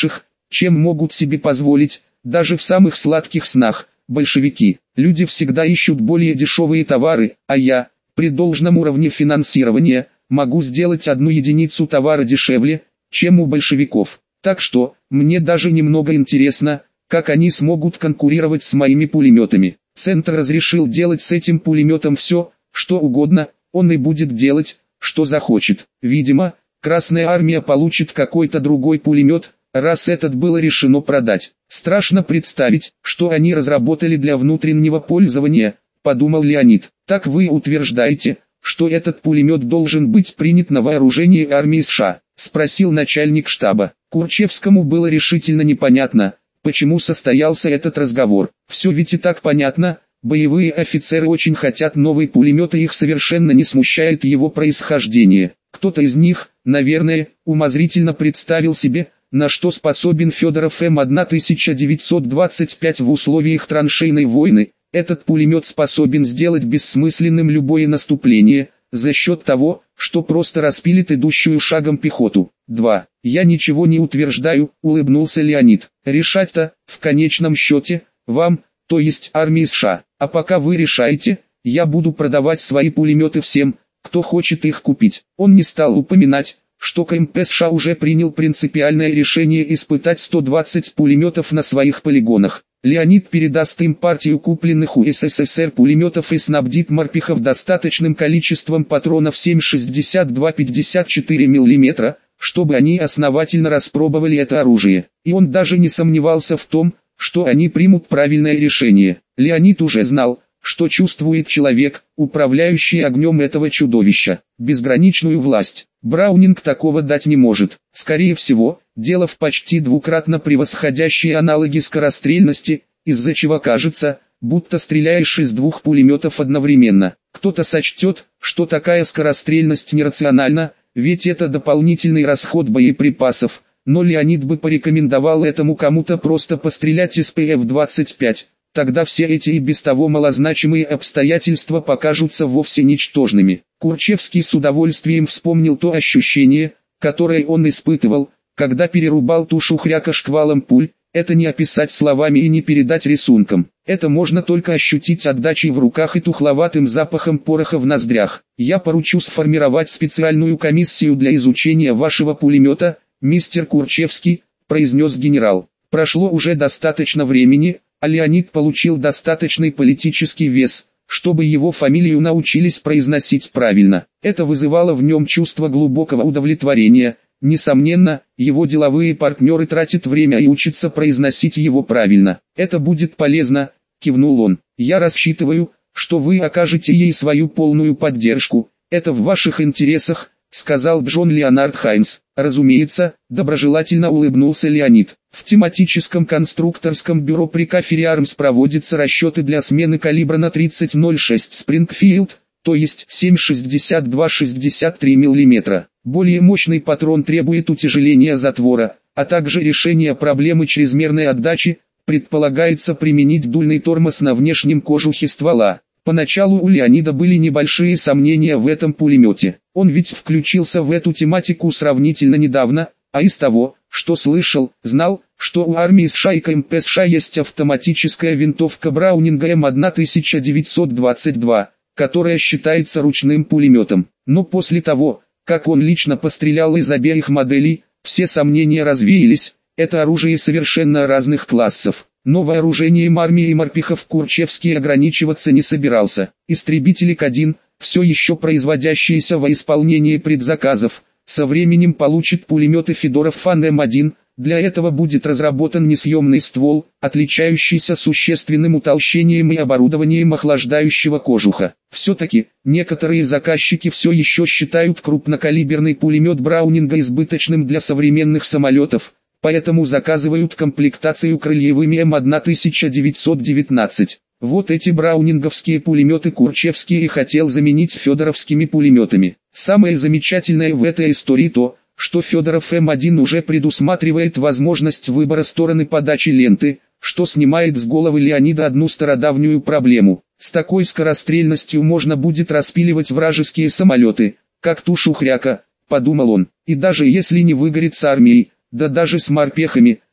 чем могут себе позволить, даже в самых сладких снах, большевики. Люди всегда ищут более дешевые товары, а я, при должном уровне финансирования, могу сделать одну единицу товара дешевле, чем у большевиков. Так что, мне даже немного интересно, как они смогут конкурировать с моими пулеметами. Центр разрешил делать с этим пулеметом все, что угодно, он и будет делать, что захочет. Видимо, Красная Армия получит какой-то другой пулемет, раз этот было решено продать. Страшно представить, что они разработали для внутреннего пользования, подумал Леонид. Так вы утверждаете, что этот пулемет должен быть принят на вооружение армии США? Спросил начальник штаба. Курчевскому было решительно непонятно, почему состоялся этот разговор. Все ведь и так понятно, боевые офицеры очень хотят новый пулемет, и их совершенно не смущает его происхождение. Кто-то из них, наверное, умозрительно представил себе, на что способен Федоров М тысяча девятьсот двадцать пять в условиях траншейной войны. Этот пулемет способен сделать бессмысленным любое наступление, за счет того, что просто распилит идущую шагом пехоту. два. Я ничего не утверждаю, улыбнулся Леонид. Решать-то, в конечном счете, вам, то есть армии США. А пока вы решаете, я буду продавать свои пулеметы всем, кто хочет их купить. Он не стал упоминать, что КМП США уже принял принципиальное решение испытать сто двадцать пулеметов на своих полигонах. Леонид передаст им партию купленных у СССР пулеметов и снабдит морпехов достаточным количеством патронов семь шестьдесят два пятьдесят четыре миллиметра, чтобы они основательно распробовали это оружие. И он даже не сомневался в том, что они примут правильное решение. Леонид уже знал, что чувствует человек, управляющий огнем этого чудовища. Безграничную власть. Браунинг такого дать не может. Скорее всего, дело в почти двукратно превосходящей аналоги скорострельности, из-за чего кажется, будто стреляешь из двух пулеметов одновременно. Кто-то сочтет, что такая скорострельность нерациональна, ведь это дополнительный расход боеприпасов, но Леонид бы порекомендовал этому кому-то просто пострелять из Пэ Эф двадцать пять. Тогда все эти и без того малозначимые обстоятельства покажутся вовсе ничтожными. Курчевский с удовольствием вспомнил то ощущение, которое он испытывал, когда перерубал тушу хряка шквалом пуль. Это не описать словами и не передать рисунком. Это можно только ощутить отдачей в руках и тухловатым запахом пороха в ноздрях. Я поручу сформировать специальную комиссию для изучения вашего пулемета, мистер Курчевский, произнес генерал. Прошло уже достаточно времени, а Леонид получил достаточный политический вес, чтобы его фамилию научились произносить правильно. Это вызывало в нем чувство глубокого удовлетворения. Несомненно, его деловые партнеры тратят время и учатся произносить его правильно. Это будет полезно, кивнул он. Я рассчитываю, что вы окажете ей свою полную поддержку. Это в ваших интересах, сказал Джон Леонард Хайнс. Разумеется, доброжелательно улыбнулся Леонид. В тематическом конструкторском бюро при Кафере Армс проводятся расчеты для смены калибра на тридцать ноль шесть Спрингфилд, то есть семь шестьдесят два шестьдесят три миллиметра. Более мощный патрон требует утяжеления затвора, а также решения проблемы чрезмерной отдачи. Предполагается применить дульный тормоз на внешнем кожухе ствола. Поначалу у Леонида были небольшие сомнения в этом пулемете. Он ведь включился в эту тематику сравнительно недавно, а из того, что слышал, знал, что у армии США и КМП США есть автоматическая винтовка Браунинга М тысяча девятьсот двадцать два, которая считается ручным пулеметом. Но после того, как он лично пострелял из обеих моделей, все сомнения развеялись. Это оружие совершенно разных классов. Но вооружением армии и морпехов Курчевский ограничиваться не собирался. Истребители К один, все еще производящиеся во исполнении предзаказов, со временем получит пулеметы Федоров Фан М один. Для этого будет разработан несъемный ствол, отличающийся существенным утолщением и оборудованием охлаждающего кожуха. Все-таки, некоторые заказчики все еще считают крупнокалиберный пулемет Браунинга избыточным для современных самолетов, поэтому заказывают комплектацию крыльевыми М тысяча девятьсот девятнадцать. Вот эти браунинговские пулеметы Курчевский и хотел заменить федоровскими пулеметами. Самое замечательное в этой истории то, что Федоров М один уже предусматривает возможность выбора стороны подачи ленты, что снимает с головы Леонида одну стародавнюю проблему. С такой скорострельностью можно будет распиливать вражеские самолеты, как тушу хряка, подумал он. И даже если не выгорит с армией, да даже с морпехами,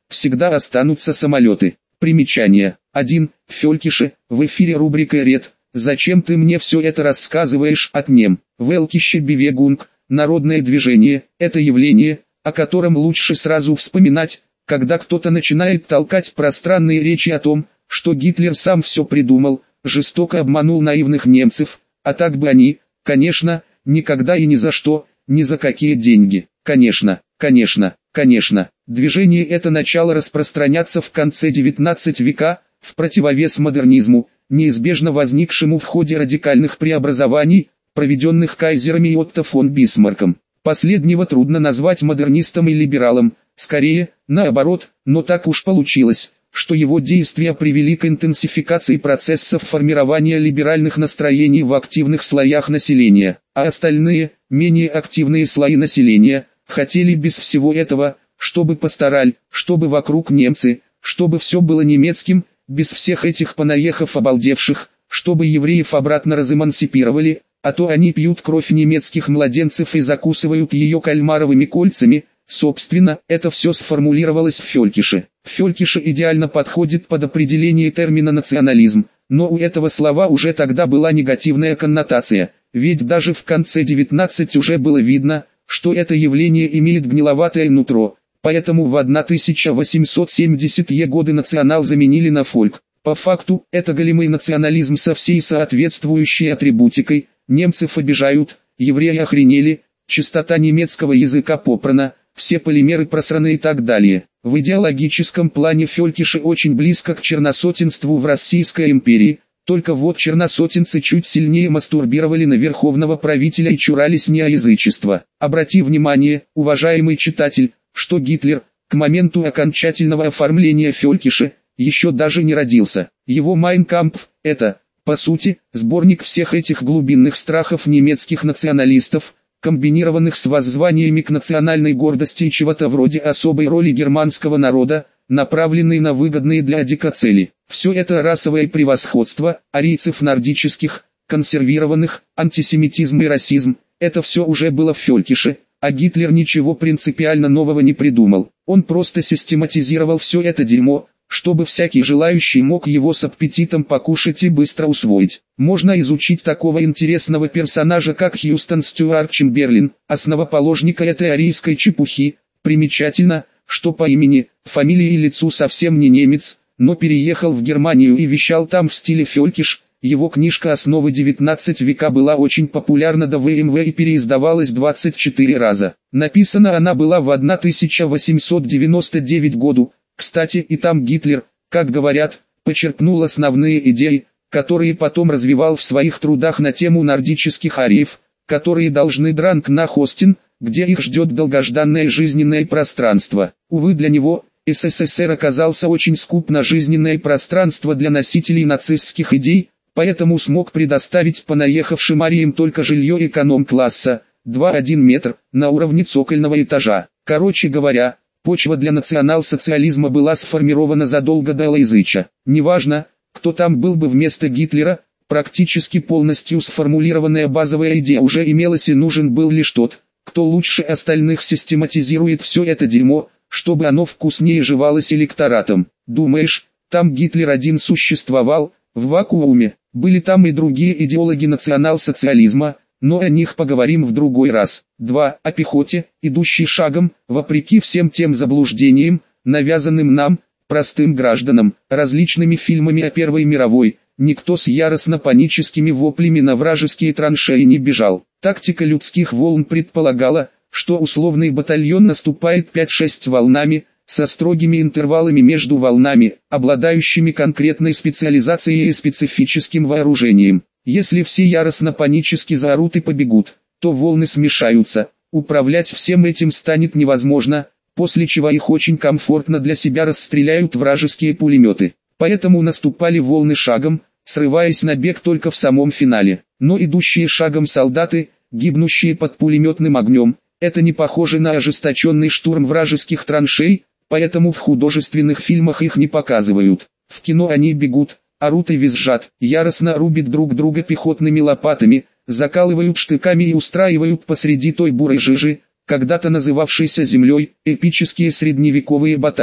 всегда останутся самолеты. Примечание. один. Фелькиши, в эфире рубрика «Ред». Зачем ты мне все это рассказываешь? От нем. Велкище Бевегунг, народное движение, это явление, о котором лучше сразу вспоминать, когда кто-то начинает толкать пространные речи о том, что Гитлер сам все придумал, жестоко обманул наивных немцев, а так бы они, конечно, никогда и ни за что, ни за какие деньги. Конечно, конечно, конечно. Движение это начало распространяться в конце девятнадцатого века, в противовес модернизму, неизбежно возникшему в ходе радикальных преобразований, проведенных кайзером и Отто фон Бисмарком. Последнего трудно назвать модернистом и либералом, скорее, наоборот, но так уж получилось, что его действия привели к интенсификации процессов формирования либеральных настроений в активных слоях населения, а остальные, менее активные слои населения, хотели без всего этого, чтобы пастораль, чтобы вокруг немцы, чтобы все было немецким, без всех этих понаехав обалдевших, чтобы евреев обратно разэмансипировали, а то они пьют кровь немецких младенцев и закусывают ее кальмаровыми кольцами. Собственно, это все сформулировалось в Фелькише. Фелькише идеально подходит под определение термина национализм, но у этого слова уже тогда была негативная коннотация, ведь даже в конце девятнадцатого уже было видно, что это явление имеет гниловатое нутро. Поэтому в тысяча восемьсот семидесятые годы национал заменили на фольк. По факту, это голимый национализм со всей соответствующей атрибутикой. Немцев обижают, евреи охренели, чистота немецкого языка попрана, все полимеры просраны и так далее. В идеологическом плане Фелькиши очень близко к черносотенству в Российской империи, только вот черносотенцы чуть сильнее мастурбировали на верховного правителя и чурались неоязычества. Обрати внимание, уважаемый читатель, что Гитлер, к моменту окончательного оформления Фелькиши, еще даже не родился. Его «Майн Кампф» — это, по сути, сборник всех этих глубинных страхов немецких националистов, комбинированных с воззваниями к национальной гордости и чего-то вроде особой роли германского народа, направленной на выгодные для Дика цели. Все это расовое превосходство, арийцев нордических, консервированных, антисемитизм и расизм, это все уже было в Фелькише. А Гитлер ничего принципиально нового не придумал, он просто систематизировал все это дерьмо, чтобы всякий желающий мог его с аппетитом покушать и быстро усвоить. Можно изучить такого интересного персонажа, как Хьюстон Стюарт Чемберлен, основоположника этой арийской чепухи. Примечательно, что по имени, фамилии и лицу совсем не немец, но переехал в Германию и вещал там в стиле Фелькиш. Его книжка «Основы девятнадцатого века» была очень популярна до вэ эм вэ и переиздавалась двадцать четыре раза. Написана она была в тысяча восемьсот девяносто девятом году. Кстати, и там Гитлер, как говорят, почерпнул основные идеи, которые потом развивал в своих трудах на тему нордических ариев, которые должны дранг на Хостин, где их ждет долгожданное жизненное пространство. Увы, для него эс эс эс эр оказался очень скуп на жизненное пространство для носителей нацистских идей, поэтому смог предоставить понаехавшим ариям только жилье эконом-класса, два целых один метр, на уровне цокольного этажа. Короче говоря, почва для национал-социализма была сформирована задолго до Лейзыча. Неважно, кто там был бы вместо Гитлера, практически полностью сформулированная базовая идея уже имелась, и нужен был лишь тот, кто лучше остальных систематизирует все это дерьмо, чтобы оно вкуснее жевалось электоратом. Думаешь, там Гитлер один существовал, в вакууме? Были там и другие идеологи национал-социализма, но о них поговорим в другой раз. два. О пехоте, идущей шагом, вопреки всем тем заблуждениям, навязанным нам, простым гражданам, различными фильмами о Первой мировой. Никто с яростно-паническими воплями на вражеские траншеи не бежал. Тактика людских волн предполагала, что условный батальон наступает пять-шесть волнами, со строгими интервалами между волнами, обладающими конкретной специализацией и специфическим вооружением. Если все яростно-панически заорут и побегут, то волны смешаются, управлять всем этим станет невозможно, после чего их очень комфортно для себя расстреляют вражеские пулеметы. Поэтому наступали волны шагом, срываясь на бег только в самом финале. Но идущие шагом солдаты, гибнущие под пулеметным огнем, это не похоже на ожесточенный штурм вражеских траншей, поэтому в художественных фильмах их не показывают. В кино они бегут, орут и визжат, яростно рубят друг друга пехотными лопатами, закалывают штыками и устраивают посреди той бурой жижи, когда-то называвшейся землей, эпические средневековые баталии.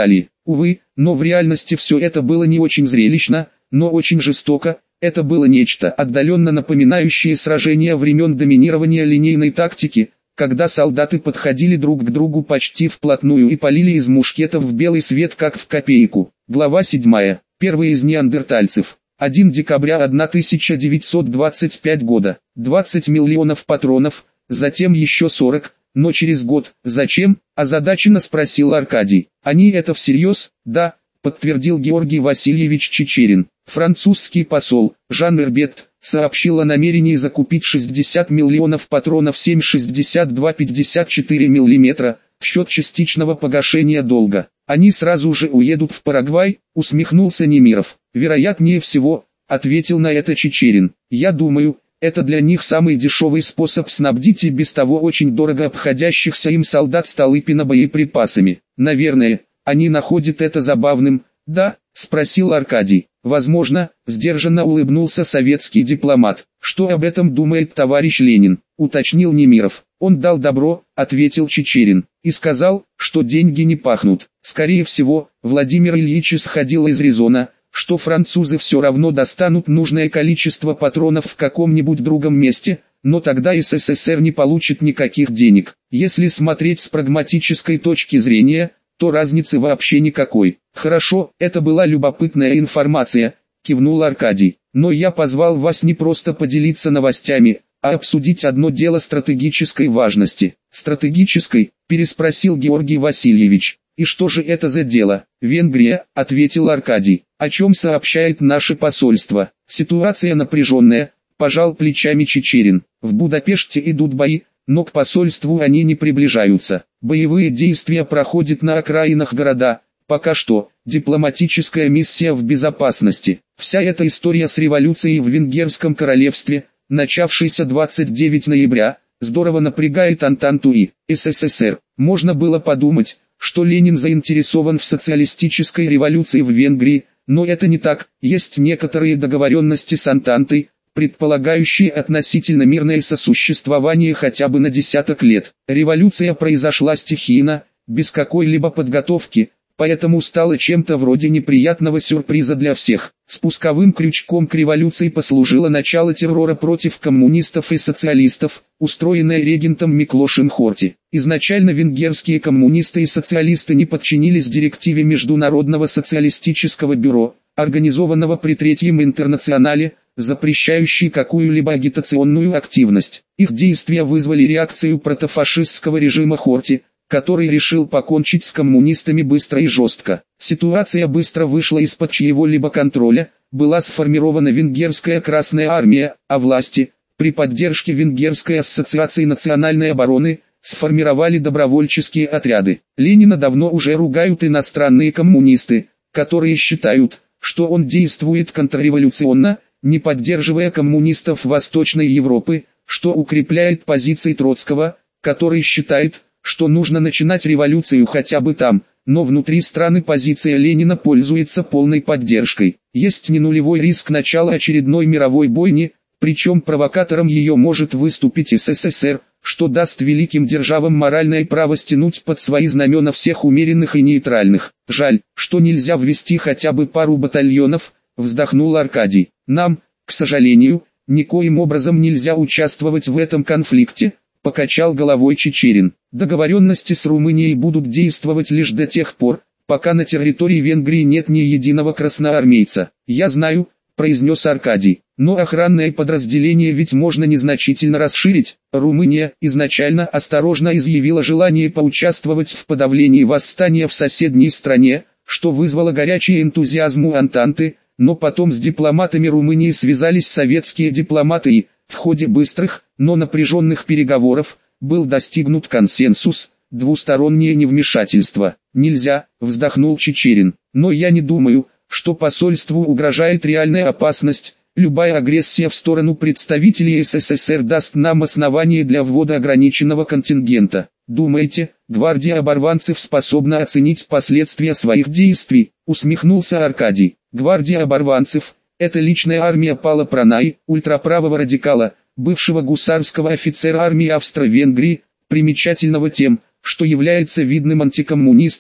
Увы, но в реальности все это было не очень зрелищно, но очень жестоко. Это было нечто, отдаленно напоминающее сражения времен доминирования линейной тактики, когда солдаты подходили друг к другу почти вплотную и полили из мушкетов в белый свет как в копейку. Глава седьмая. Первые из неандертальцев. первого декабря тысяча девятьсот двадцать пятого года. двадцать миллионов патронов, затем еще сорок, но через год. Зачем? Озадаченно спросил Аркадий. Они это всерьез? Да, подтвердил Георгий Васильевич Чичерин. Французский посол, Жан Эрбет, сообщил о намерении закупить шестьдесят миллионов патронов семь шестьдесят два пятьдесят четыре миллиметра, в счет частичного погашения долга. Они сразу же уедут в Парагвай, усмехнулся Немиров. Вероятнее всего, ответил на это Чичерин. Я думаю, это для них самый дешевый способ снабдить и без того очень дорого обходящихся им солдат Столыпина боеприпасами. Наверное, они находят это забавным. Да, спросил Аркадий. Возможно, сдержанно улыбнулся советский дипломат. Что об этом думает товарищ Ленин, уточнил Немиров. Он дал добро, ответил Чичерин, и сказал, что деньги не пахнут. Скорее всего, Владимир Ильич исходил из резона, что французы все равно достанут нужное количество патронов в каком-нибудь другом месте, но тогда СССР не получит никаких денег. Если смотреть с прагматической точки зрения, то разницы вообще никакой. Хорошо, это была любопытная информация, кивнул Аркадий. Но я позвал вас не просто поделиться новостями, а обсудить одно дело стратегической важности. Стратегической? Переспросил Георгий Васильевич. И что же это за дело? Венгрия, ответил Аркадий. О чем сообщает наше посольство? Ситуация напряженная, пожал плечами Чичерин. В Будапеште идут бои, но к посольству они не приближаются. Боевые действия проходят на окраинах города. Пока что, дипломатическая миссия в безопасности. Вся эта история с революцией в Венгерском королевстве, начавшейся двадцать девятого ноября, здорово напрягает Антанту и СССР. Можно было подумать, что Ленин заинтересован в социалистической революции в Венгрии, но это не так. Есть некоторые договоренности с Антантой, предполагающие относительно мирное сосуществование хотя бы на десяток лет. Революция произошла стихийно, без какой-либо подготовки, поэтому стало чем-то вроде неприятного сюрприза для всех. Спусковым крючком к революции послужило начало террора против коммунистов и социалистов, устроенное регентом Миклошем Хорти. Изначально венгерские коммунисты и социалисты не подчинились директиве Международного социалистического бюро, организованного при Третьем интернационале, запрещающей какую-либо агитационную активность. Их действия вызвали реакцию протофашистского режима Хорти, который решил покончить с коммунистами быстро и жестко. Ситуация быстро вышла из-под чьего-либо контроля, была сформирована Венгерская Красная Армия, а власти, при поддержке Венгерской ассоциации национальной обороны, сформировали добровольческие отряды. Ленина давно уже ругают иностранные коммунисты, которые считают, что он действует контрреволюционно, не поддерживая коммунистов Восточной Европы, что укрепляет позиции Троцкого, который считает, что нужно начинать революцию хотя бы там, но внутри страны позиция Ленина пользуется полной поддержкой. Есть не нулевой риск начала очередной мировой бойни, причем провокатором ее может выступить СССР, что даст великим державам моральное право стянуть под свои знамена всех умеренных и нейтральных. Жаль, что нельзя ввести хотя бы пару батальонов, вздохнул Аркадий. Нам, к сожалению, никоим образом нельзя участвовать в этом конфликте, покачал головой Чичерин. Договоренности с Румынией будут действовать лишь до тех пор, пока на территории Венгрии нет ни единого красноармейца. Я знаю, произнес Аркадий, но охранное подразделение ведь можно незначительно расширить. Румыния изначально осторожно изъявила желание поучаствовать в подавлении восстания в соседней стране, что вызвало горячий энтузиазм у Антанты, но потом с дипломатами Румынии связались советские дипломаты и, в ходе быстрых, но напряженных переговоров, был достигнут консенсус, двустороннее невмешательство. Нельзя, вздохнул Чичерин, но я не думаю, что посольству угрожает реальная опасность. Любая агрессия в сторону представителей СССР даст нам основание для ввода ограниченного контингента. Думаете, гвардия оборванцев способна оценить последствия своих действий? Усмехнулся Аркадий. Гвардия оборванцев – это личная армия Пала Пранаи, ультраправого радикала, бывшего гусарского офицера армии Австро-Венгрии, примечательного тем, что является видным антикоммунистом,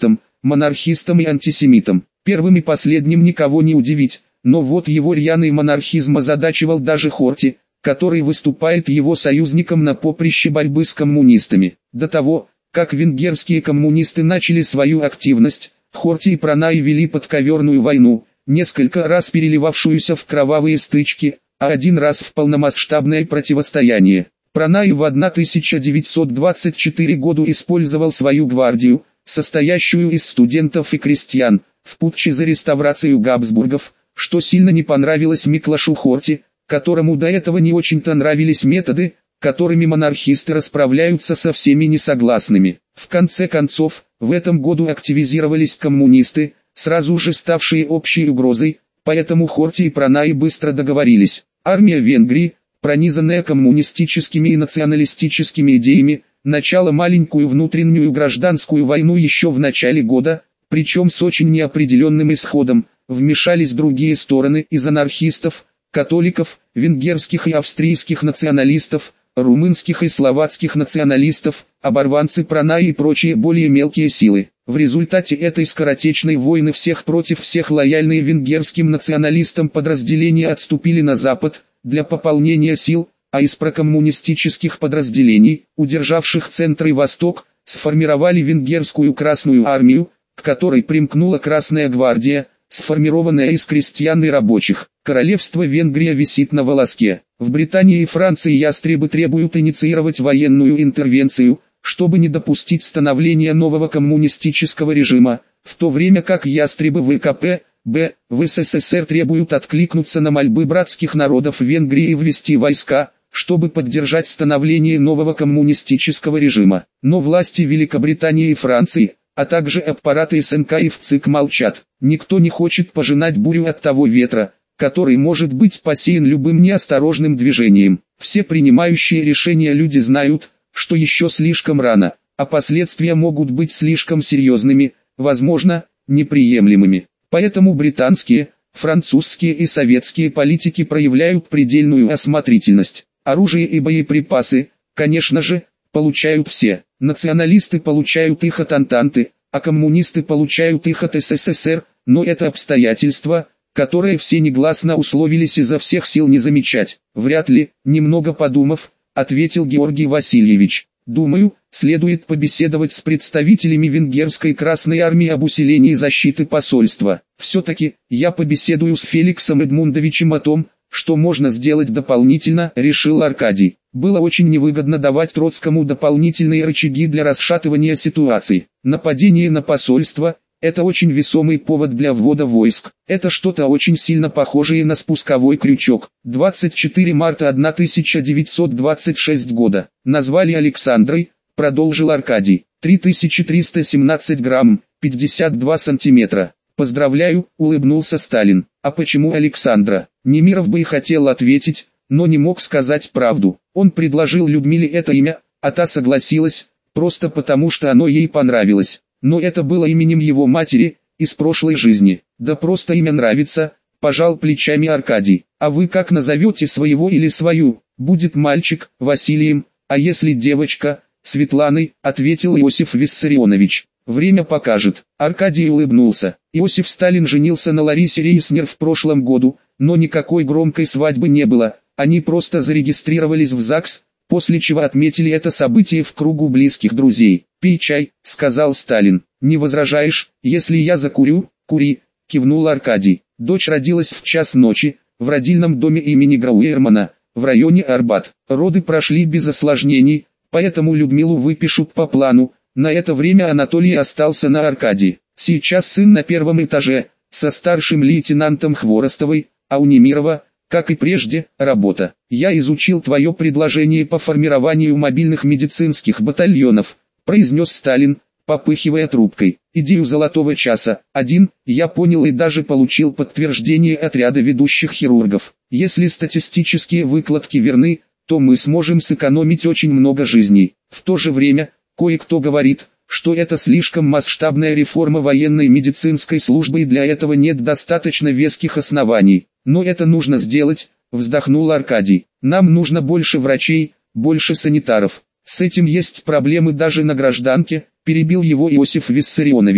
монархистом и антисемитом. Первым и последним никого не удивить, но вот его рьяный монархизм озадачивал даже Хорти, который выступает его союзником на поприще борьбы с коммунистами. До того, как венгерские коммунисты начали свою активность, Хорти и Пранаи вели подковерную войну, несколько раз переливавшуюся в кровавые стычки, а один раз в полномасштабное противостояние. Пранаи в тысяча девятьсот двадцать четвёртом году использовал свою гвардию, состоящую из студентов и крестьян, в путче за реставрацию Габсбургов, что сильно не понравилось Миклашу Хорти, которому до этого не очень-то нравились методы, которыми монархисты расправляются со всеми несогласными. В конце концов, в этом году активизировались коммунисты, сразу же ставшие общей угрозой, поэтому Хорти и Пранаи быстро договорились. Армия Венгрии, пронизанная коммунистическими и националистическими идеями, начала маленькую внутреннюю гражданскую войну еще в начале года, причем с очень неопределенным исходом. Вмешались другие стороны из анархистов, католиков, венгерских и австрийских националистов, румынских и словацких националистов, оборванцы Пранаи и прочие более мелкие силы. В результате этой скоротечной войны всех против всех лояльные венгерским националистам подразделения отступили на запад, для пополнения сил, а из прокоммунистических подразделений, удержавших центр и восток, сформировали венгерскую Красную армию, к которой примкнула Красная гвардия, сформированная из крестьян и рабочих. Королевство Венгрия висит на волоске. В Британии и Франции ястребы требуют инициировать военную интервенцию, чтобы не допустить становления нового коммунистического режима, в то время как ястребы ВКП, Б, в СССР требуют откликнуться на мольбы братских народов Венгрии и ввести войска, чтобы поддержать становление нового коммунистического режима. Но власти Великобритании и Франции, а также аппараты СНК и ВЦИК молчат. Никто не хочет пожинать бурю от того ветра, который может быть посеян любым неосторожным движением. Все принимающие решения люди знают, что еще слишком рано, а последствия могут быть слишком серьезными, возможно, неприемлемыми. Поэтому британские, французские и советские политики проявляют предельную осмотрительность. Оружие и боеприпасы, конечно же, получают все. Националисты получают их от Антанты, а коммунисты получают их от СССР, но это обстоятельство, которое все негласно условились изо всех сил не замечать. Вряд ли, немного подумав, ответил Георгий Васильевич. Думаю, следует побеседовать с представителями венгерской Красной армии об усилении защиты посольства. Все-таки, я побеседую с Феликсом Эдмундовичем о том, что можно сделать дополнительно, решил Аркадий. Было очень невыгодно давать Троцкому дополнительные рычаги для расшатывания ситуации. Нападение на посольство – это очень весомый повод для ввода войск. Это что-то очень сильно похожее на спусковой крючок. двадцать четвёртого марта тысяча девятьсот двадцать шестого года. Назвали Александрой, продолжил Аркадий. три тысячи триста семнадцать грамм, пятьдесят два сантиметра. Поздравляю, улыбнулся Сталин. А почему Александра? Немиров бы и хотел ответить, но не мог сказать правду. Он предложил Людмиле это имя, а та согласилась, просто потому что оно ей понравилось. Но это было именем его матери, из прошлой жизни. Да просто имя нравится, пожал плечами Аркадий. А вы как назовете своего или свою? Будет мальчик, Василием, а если девочка, Светланой, ответил Иосиф Виссарионович. Время покажет. Аркадий улыбнулся. Иосиф Сталин женился на Ларисе Рейснер в прошлом году, но никакой громкой свадьбы не было. Они просто зарегистрировались в ЗАГС, после чего отметили это событие в кругу близких друзей. «Пей чай», — сказал Сталин. «Не возражаешь, если я закурю?» «Кури», — кивнул Аркадий. Дочь родилась в час ночи, в родильном доме имени Грауэрмана, в районе Арбат. Роды прошли без осложнений, поэтому Людмилу выпишут по плану. На это время Анатолий остался на Аркадии. Сейчас сын на первом этаже, со старшим лейтенантом Хворостовой, а у Немирова, как и прежде, работа. Я изучил твое предложение по формированию мобильных медицинских батальонов, произнес Сталин, попыхивая трубкой. Идею золотого часа, один, я понял и даже получил подтверждение от ряда ведущих хирургов. Если статистические выкладки верны, то мы сможем сэкономить очень много жизней. В то же время, кое-кто говорит, что это слишком масштабная реформа военной медицинской службы и для этого нет достаточно веских оснований. Но это нужно сделать, вздохнул Аркадий. Нам нужно больше врачей, больше санитаров. С этим есть проблемы даже на гражданке, перебил его Иосиф Виссарионович.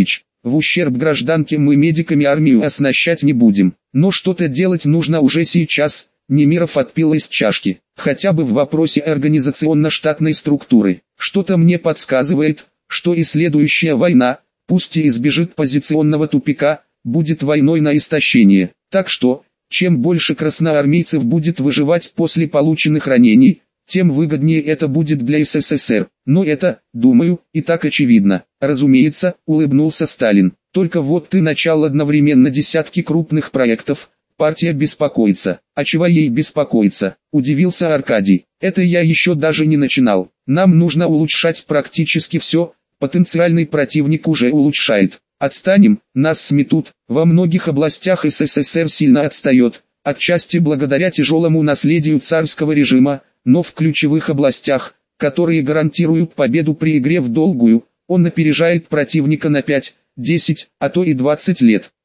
В ущерб гражданке мы медиками армию оснащать не будем. Но что-то делать нужно уже сейчас. Немиров отпил из чашки. Хотя бы в вопросе организационно-штатной структуры. Что-то мне подсказывает, что и следующая война, пусть и избежит позиционного тупика, будет войной на истощение. Так что, чем больше красноармейцев будет выживать после полученных ранений, тем выгоднее это будет для СССР. Но это, думаю, и так очевидно. Разумеется, улыбнулся Сталин. Только вот ты начал одновременно десятки крупных проектов. Партия беспокоится. А чего ей беспокоиться? Удивился Аркадий. Это я еще даже не начинал. Нам нужно улучшать практически все. Потенциальный противник уже улучшает. Отстанем, нас сметут. Во многих областях СССР сильно отстает. Отчасти благодаря тяжелому наследию царского режима, но в ключевых областях, которые гарантируют победу при игре в долгую, он опережает противника на пять, десять, а то и двадцать лет.